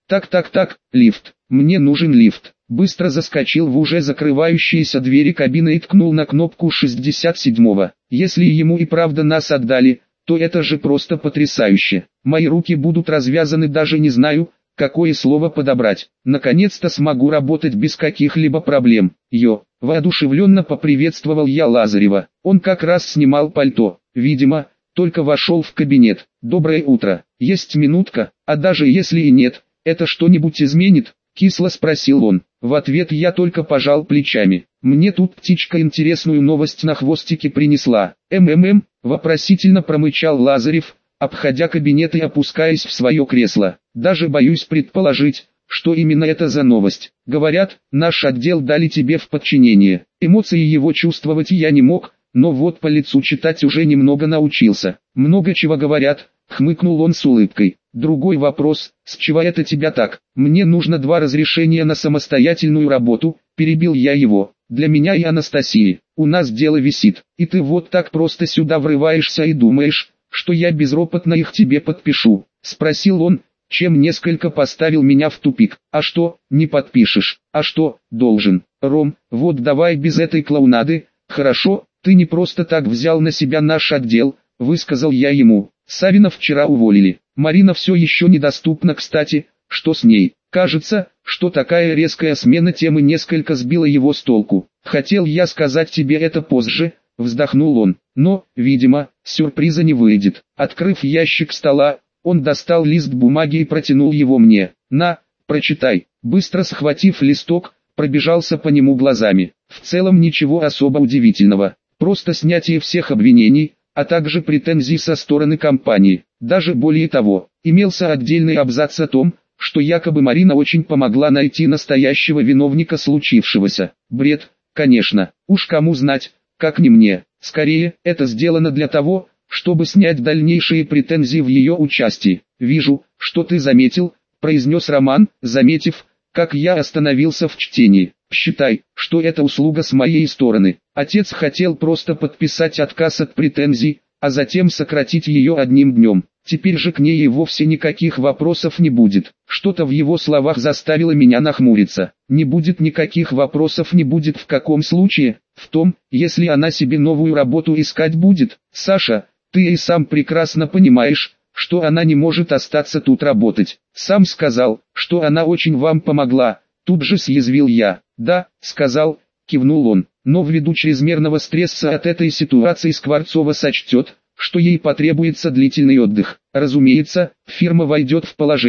лифт. Мне нужен лифт». Быстро заскочил в уже закрывающиеся двери кабины и ткнул на кнопку 67-го. Если ему и правда нас отдали, то это же просто потрясающе. Мои руки будут развязаны, даже не знаю, какое слово подобрать. Наконец-то смогу работать без каких-либо проблем. Воодушевленно поприветствовал я Лазарева. Он как раз снимал пальто. Видимо, только вошел в кабинет. «Доброе утро. Есть минутка, а даже если и нет, это что-нибудь изменит?» Кисло спросил он. В ответ я только пожал плечами. «Мне тут птичка интересную новость на хвостике принесла». Вопросительно промычал Лазарев, обходя кабинет и опускаясь в свое кресло. «Даже боюсь предположить, что именно это за новость. Говорят, наш отдел дали тебе в подчинение». Эмоции его чувствовать я не мог, но вот по лицу читать уже немного научился. «Много чего говорят», хмыкнул он с улыбкой. «Другой вопрос, с чего это тебя так? Мне нужно 2 разрешения на самостоятельную работу», перебил я его. «Для меня и Анастасии. У нас дело висит, и ты вот так просто сюда врываешься и думаешь, что я безропотно их тебе подпишу?» Спросил он, чем несколько поставил меня в тупик. «А что, не подпишешь? А что, должен? Ром, вот давай без этой клоунады, хорошо? Ты не просто так взял на себя наш отдел», высказал я ему. «Савина вчера уволили. Марина все еще недоступна, кстати, что с ней?» Кажется, что такая резкая смена темы несколько сбила его с толку. «Хотел я сказать тебе это позже», вздохнул он, «но, видимо, сюрприза не выйдет». Открыв ящик стола, он достал лист бумаги и протянул его мне. «На, прочитай». Быстро схватив листок, пробежался по нему глазами. В целом ничего особо удивительного. Просто снятие всех обвинений, а также претензий со стороны компании. Даже более того, имелся отдельный абзац о том, что якобы Марина очень помогла найти настоящего виновника случившегося. Бред, конечно, уж кому знать, как не мне. Скорее, это сделано для того, чтобы снять дальнейшие претензии в ее участии. «Вижу, что ты заметил», произнес Роман, заметив, как я остановился в чтении. «Считай, что это услуга с моей стороны. Отец хотел просто подписать отказ от претензий, а затем сократить ее 1 днем. Теперь же к ней и вовсе никаких вопросов не будет». Что-то в его словах заставило меня нахмуриться. «Не будет никаких вопросов, не будет в каком случае?» «В том, если она себе новую работу искать будет. Саша, ты и сам прекрасно понимаешь, что она не может остаться тут работать. Сам сказал, что она очень вам помогла». Тут же съязвил я. «Да, сказал», кивнул он, «но ввиду чрезмерного стресса от этой ситуации Скворцова сочтет, что ей потребуется длительный отдых. Разумеется, фирма войдет в положение.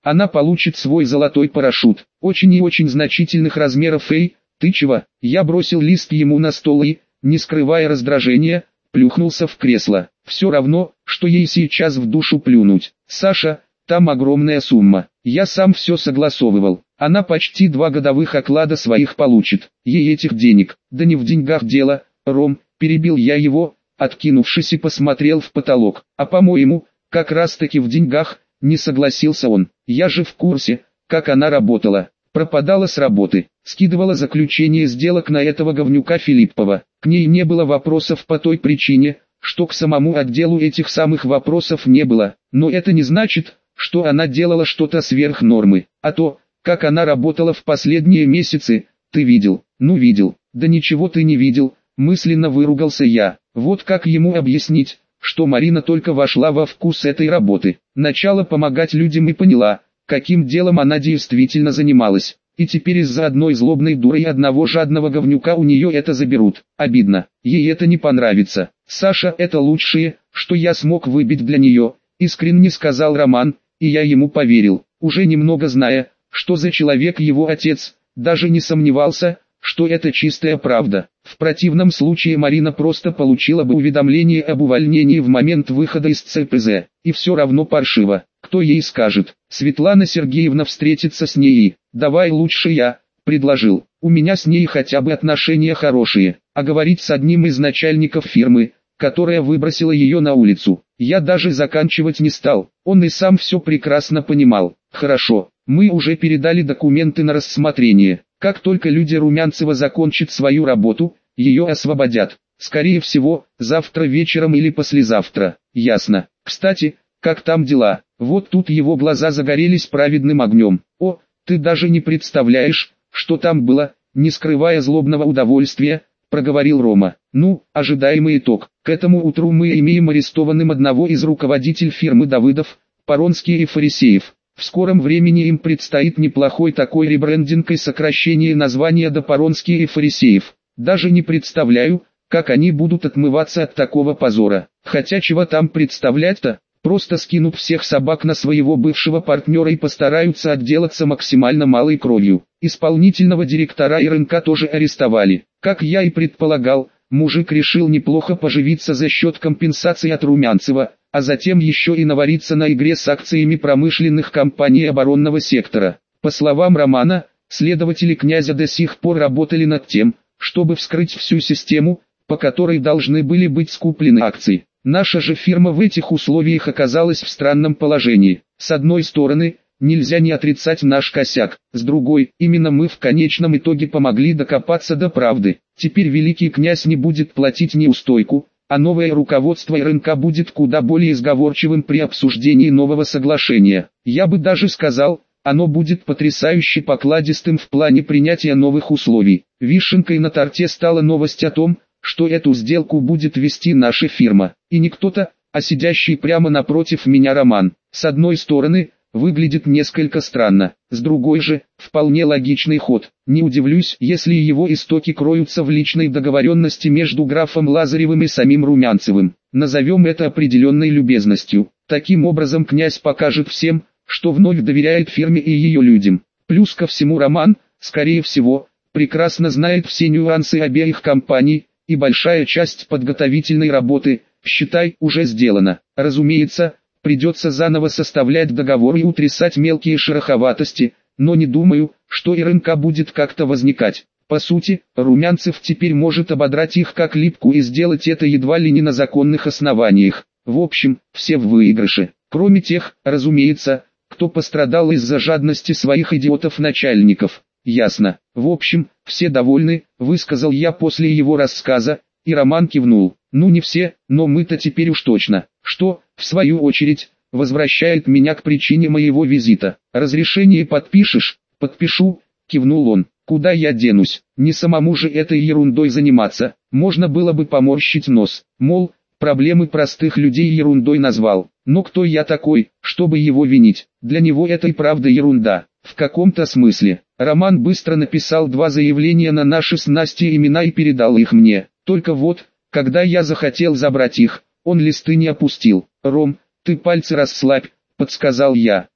она получит свой золотой парашют, очень и очень значительных размеров. Эй, ты чего? Я бросил лист ему на стол и, не скрывая раздражения, плюхнулся в кресло. Все равно, что ей сейчас в душу плюнуть. Саша, там огромная сумма. Я сам все согласовывал. Она почти 2 годовых оклада своих получит. Ей этих денег. Да не в деньгах дело, Ром, перебил я его, откинувшись и посмотрел в потолок. А по-моему, как раз таки в деньгах, не согласился он. Я же в курсе, как она работала. Пропадала с работы, скидывала заключение сделок на этого говнюка Филиппова. К ней не было вопросов по той причине, что к самому отделу этих самых вопросов не было. Но это не значит, что она делала что-то сверх нормы. А то, как она работала в последние месяцы, ты видел? Ну видел. Да ничего ты не видел, мысленно выругался я. Вот как ему объяснить, что Марина только вошла во вкус этой работы, начала помогать людям и поняла, каким делом она действительно занималась. И теперь из-за одной злобной дуры и одного жадного говнюка у нее это заберут. Обидно, ей это не понравится. Саша, это лучшее, что я смог выбить для нее, искренне сказал Роман, и я ему поверил, уже немного зная, что за человек его отец, даже не сомневался, что это чистая правда. В противном случае Марина просто получила бы уведомление об увольнении в момент выхода из ЦПЗ, и все равно паршиво. Кто ей скажет? Светлана Сергеевна встретится с ней. Давай лучше я, предложил. У меня с ней хотя бы отношения хорошие, а говорить с одним из начальников фирмы, которая выбросила ее на улицу, я даже заканчивать не стал. Он и сам все прекрасно понимал. Хорошо, мы уже передали документы на рассмотрение. Как только люди Румянцева закончат свою работу, ее освободят. Скорее всего, завтра вечером или послезавтра. Ясно. Кстати, как там дела? Вот тут его глаза загорелись праведным огнем. О, ты даже не представляешь, что там было, не скрывая злобного удовольствия, проговорил Рома. Ну, ожидаемый итог. К этому утру мы имеем арестованным одного из руководителей фирмы Давыдов, Поронский и Фарисеев. В скором времени им предстоит неплохой такой ребрендинг и сокращение названия до Поронский и Фарисеев. Даже не представляю, как они будут отмываться от такого позора. Хотя чего там представлять-то? Просто скинут всех собак на своего бывшего партнера и постараются отделаться максимально малой кровью. Исполнительного директора РНК тоже арестовали. Как я и предполагал, мужик решил неплохо поживиться за счет компенсации от Румянцева, а затем еще и навариться на игре с акциями промышленных компаний оборонного сектора. По словам Романа, следователи князя до сих пор работали над тем, чтобы вскрыть всю систему, по которой должны были быть скуплены акции. Наша же фирма в этих условиях оказалась в странном положении. С одной стороны, нельзя не отрицать наш косяк, с другой, именно мы в конечном итоге помогли докопаться до правды. Теперь великий князь не будет платить неустойку, а новое руководство РНК будет куда более сговорчивым при обсуждении нового соглашения. Я бы даже сказал, оно будет потрясающе покладистым в плане принятия новых условий. Вишенкой на торте стала новость о том, что эту сделку будет вести наша фирма. И не кто-то, а сидящий прямо напротив меня Роман. С одной стороны, выглядит несколько странно, с другой же, вполне логичный ход. Не удивлюсь, если его истоки кроются в личной договоренности между графом Лазаревым и самим Румянцевым. Назовем это определенной любезностью. Таким образом князь покажет всем, что вновь доверяет фирме и ее людям. Плюс ко всему Роман, скорее всего, прекрасно знает все нюансы обеих компаний, и большая часть подготовительной работы, считай, уже сделана. Разумеется, придется заново составлять договор и утрясать мелкие шероховатости, но не думаю, что РНК будет как-то возникать. По сути, Румянцев теперь может ободрать их как липку и сделать это едва ли не на законных основаниях. В общем, все в выигрыше, кроме тех, разумеется, кто пострадал из-за жадности своих идиотов-начальников. Ясно. В общем, все довольны, высказал я после его рассказа, и Роман кивнул. Ну не все, но мы-то теперь уж точно. Что, в свою очередь, возвращает меня к причине моего визита. Разрешение подпишешь? Подпишу, кивнул он. Куда я денусь? Не самому же этой ерундой заниматься. Можно было бы поморщить нос. Мол, проблемы простых людей ерундой назвал. Но кто я такой, чтобы его винить? Для него это и правда ерунда. В каком-то смысле. Роман быстро написал 2 заявления на наши с Настей имена и передал их мне. Только вот, когда я захотел забрать их, он листы не опустил. «Ром, ты пальцы расслабь», — подсказал я.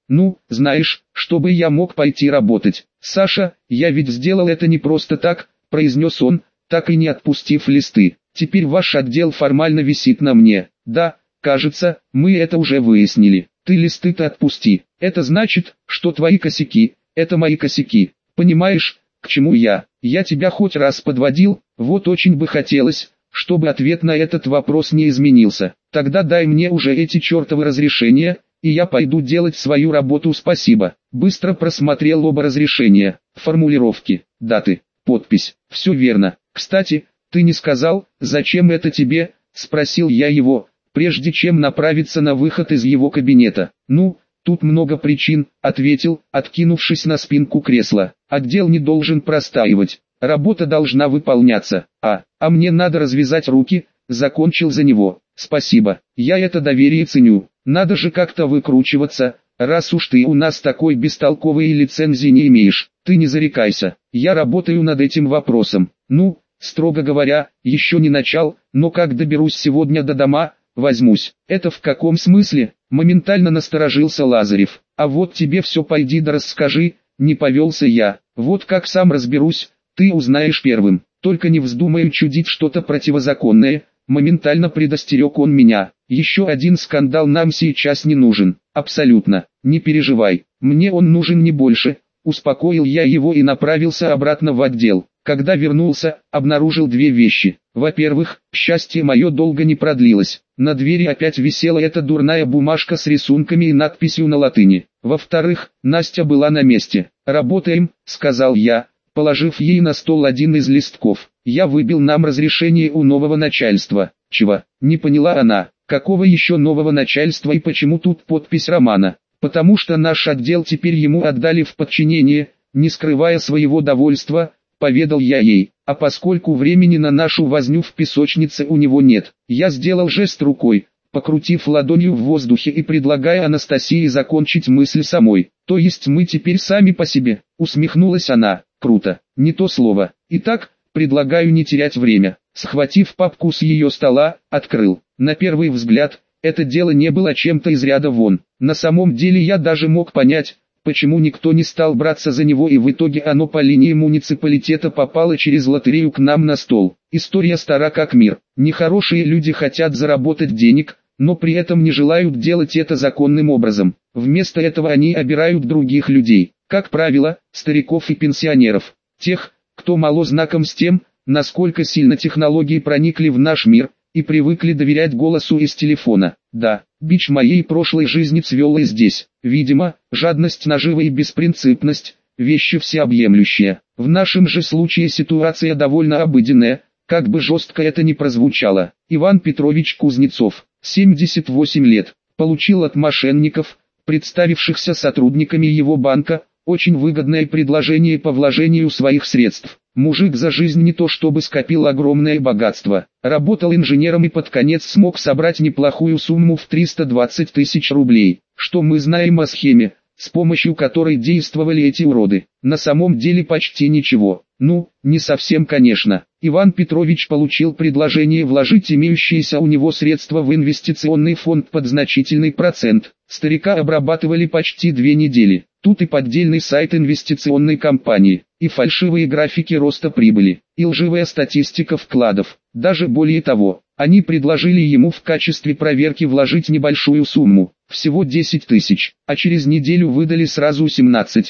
Ну, знаешь, чтобы я мог пойти работать. Саша, я ведь сделал это не просто так, произнес он, так и не отпустив листы. Теперь ваш отдел формально висит на мне. Да, кажется, мы это уже выяснили. Ты листы-то отпусти. Это значит, что твои косяки, это мои косяки. Понимаешь, к чему я? Я тебя хоть раз подводил, вот очень бы хотелось, чтобы ответ на этот вопрос не изменился. Тогда дай мне уже эти чертовы разрешения, и я пойду делать свою работу. Спасибо. Быстро просмотрел оба разрешения, формулировки, даты, подпись. Все верно. Кстати, ты не сказал, зачем это тебе, спросил я его, прежде чем направиться на выход из его кабинета. Ну, тут много причин, ответил, откинувшись на спинку кресла. Отдел не должен простаивать. Работа должна выполняться, а мне надо развязать руки, закончил за него. Спасибо, я это доверие ценю. Надо же как-то выкручиваться, раз уж ты у нас такой бестолковый и лицензии не имеешь. Ты не зарекайся, я работаю над этим вопросом. Ну, строго говоря, еще не начал, но как доберусь сегодня до дома, возьмусь. Это в каком смысле? Моментально насторожился Лазарев. А вот тебе все пойди да расскажи, не повелся я. Вот как сам разберусь, ты узнаешь первым. Только не вздумай чудить что-то противозаконное. Моментально предостерег он меня. Еще один скандал нам сейчас не нужен. Абсолютно. Не переживай. Мне он нужен не больше. Успокоил я его и направился обратно в отдел. Когда вернулся, обнаружил две вещи. Во-первых, счастье мое долго не продлилось. На двери опять висела эта дурная бумажка с рисунками и надписью на латыни. Во-вторых, Настя была на месте. «Работаем», — сказал я, положив ей на стол один из листков. «Я выбил нам разрешение у нового начальства». «Чего?» — не поняла она. «Какого еще нового начальства и почему тут подпись Романа?» «Потому что наш отдел теперь ему отдали в подчинение», не скрывая своего довольства, поведал я ей. А поскольку времени на нашу возню в песочнице у него нет, я сделал жест рукой, покрутив ладонью в воздухе и предлагая Анастасии закончить мысль самой. «То есть мы теперь сами по себе?» — усмехнулась она. «Круто, не то слово. Итак, предлагаю не терять время». Схватив папку с ее стола, открыл. На первый взгляд, это дело не было чем-то из ряда вон. На самом деле я даже мог понять, почему никто не стал браться за него, и в итоге оно по линии муниципалитета попало через лотерею к нам на стол. История стара как мир. Нехорошие люди хотят заработать денег, но при этом не желают делать это законным образом. Вместо этого они обирают других людей, как правило, стариков и пенсионеров. Тех, кто мало знаком с тем, насколько сильно технологии проникли в наш мир, и привыкли доверять голосу из телефона. Да, бич моей прошлой жизни цвел и здесь. Видимо, жадность наживы и беспринципность – вещи всеобъемлющие. В нашем же случае ситуация довольно обыденная, как бы жестко это ни прозвучало. Иван Петрович Кузнецов, 78 лет, получил от мошенников, представившихся сотрудниками его банка, очень выгодное предложение по вложению своих средств. Мужик за жизнь не то чтобы скопил огромное богатство, работал инженером и под конец смог собрать неплохую сумму в 320 тысяч рублей. Что мы знаем о схеме, с помощью которой действовали эти уроды? На самом деле почти ничего. Ну, не совсем, конечно. Иван Петрович получил предложение вложить имеющиеся у него средства в инвестиционный фонд под значительный процент. Старика обрабатывали почти 2 недели. Тут и поддельный сайт инвестиционной компании, и фальшивые графики роста прибыли, и лживая статистика вкладов. Даже более того, они предложили ему в качестве проверки вложить небольшую сумму, всего 10 тысяч, а через неделю выдали сразу 17.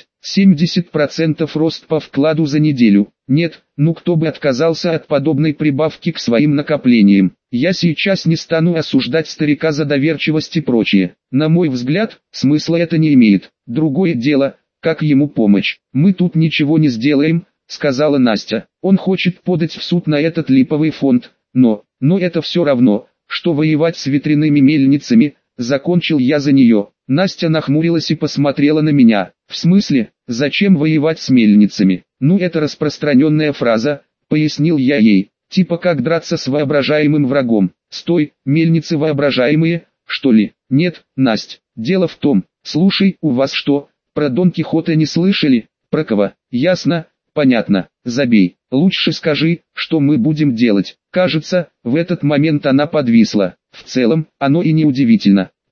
70% рост по вкладу за неделю. Нет, ну кто бы отказался от подобной прибавки к своим накоплениям. Я сейчас не стану осуждать старика за доверчивость и прочее. На мой взгляд, смысла это не имеет. Другое дело, как ему помочь. «Мы тут ничего не сделаем», — сказала Настя. «Он хочет подать в суд на этот липовый фонд, но это все равно, что воевать с ветряными мельницами», — закончил я за нее. Настя нахмурилась и посмотрела на меня. «В смысле, зачем воевать с мельницами?» «Ну это распространенная фраза», — пояснил я ей. «Типа как драться с воображаемым врагом». «Стой, мельницы воображаемые, что ли?» «Нет, Насть, дело в том, слушай, у вас что, про Дон Кихота не слышали?» «Про кого?» «Ясно, понятно, забей. Лучше скажи, что мы будем делать». Кажется, в этот момент она подвисла. В целом, оно и не удивительно.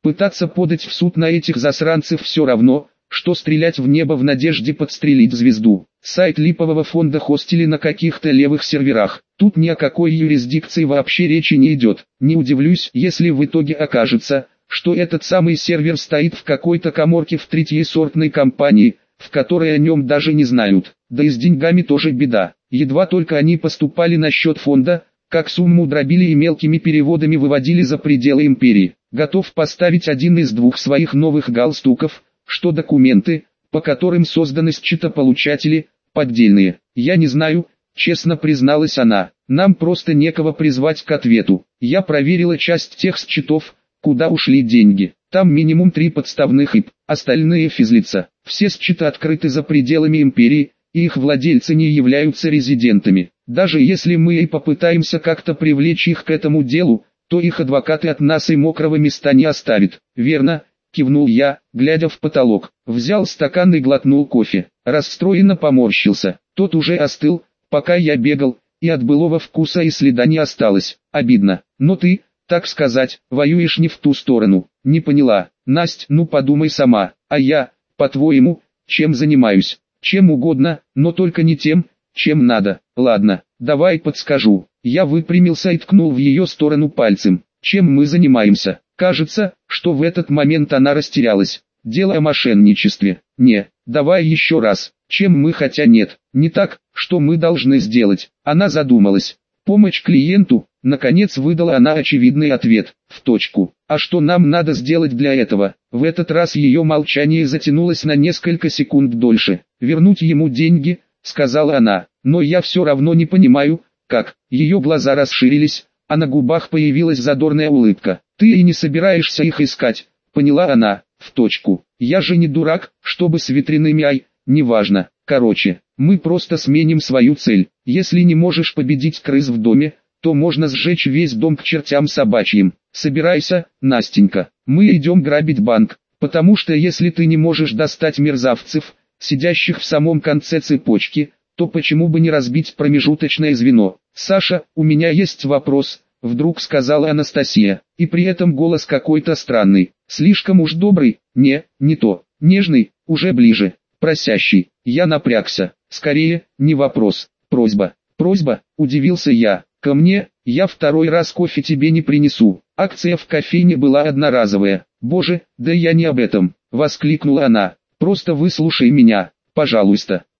Пытаться подать в суд на этих засранцев все равно, что стрелять в небо в надежде подстрелить звезду. Сайт липового фонда хостили на каких-то левых серверах. Тут ни о какой юрисдикции вообще речи не идет. Не удивлюсь, если в итоге окажется, что этот самый сервер стоит в какой-то каморке в третьесортной компании, в которой о нем даже не знают. Да и с деньгами тоже беда. Едва только они поступали на счет фонда, как сумму дробили и мелкими переводами выводили за пределы империи. Готов поставить один из двух своих новых галстуков, что документы, по которым созданы счетополучатели, поддельные. Я не знаю, честно призналась она. Нам просто некого призвать к ответу. Я проверила часть тех счетов, куда ушли деньги. Там минимум 3 подставных ИП, остальные физлица. Все счета открыты за пределами империи, и их владельцы не являются резидентами. Даже если мы и попытаемся как-то привлечь их к этому делу, то их адвокаты от нас и мокрого места не оставят. Верно? Кивнул я, глядя в потолок. Взял стакан и глотнул кофе. Расстроенно поморщился. Тот уже остыл, пока я бегал, и от былого вкуса и следа не осталось. Обидно. Но ты, так сказать, воюешь не в ту сторону. Не поняла. Насть, ну подумай сама. А я, по-твоему, чем занимаюсь? Чем угодно, но только не тем, чем надо. Ладно, давай подскажу. Я выпрямился и ткнул в ее сторону пальцем. Чем мы занимаемся? Кажется, что в этот момент она растерялась. Дело о мошенничестве. Не, давай еще раз. Чем мы, хотя нет, не так, что мы должны сделать. Она задумалась. Помощь клиенту, наконец выдала она очевидный ответ, в точку. А что нам надо сделать для этого? В этот раз ее молчание затянулось на несколько секунд дольше. Вернуть ему деньги, сказала она, но я все равно не понимаю, как. Ее глаза расширились, а на губах появилась задорная улыбка. Ты и не собираешься их искать, поняла она, в точку. Я же не дурак, чтобы с ветряными неважно. Короче, мы просто сменим свою цель. Если не можешь победить крыс в доме, то можно сжечь весь дом к чертям собачьим. Собирайся, Настенька, мы идем грабить банк, потому что если ты не можешь достать мерзавцев, сидящих в самом конце цепочки, то почему бы не разбить промежуточное звено? Саша, у меня есть вопрос, вдруг сказала Анастасия, и при этом голос какой-то странный, слишком уж добрый, не то, нежный, уже ближе, просящий. Я напрягся, скорее, не вопрос, просьба. Просьба, удивился я, ко мне, я второй раз кофе тебе не принесу. Акция в кофейне была одноразовая. Боже, да я не об этом, воскликнула она, просто выслушай меня, пожалуйста.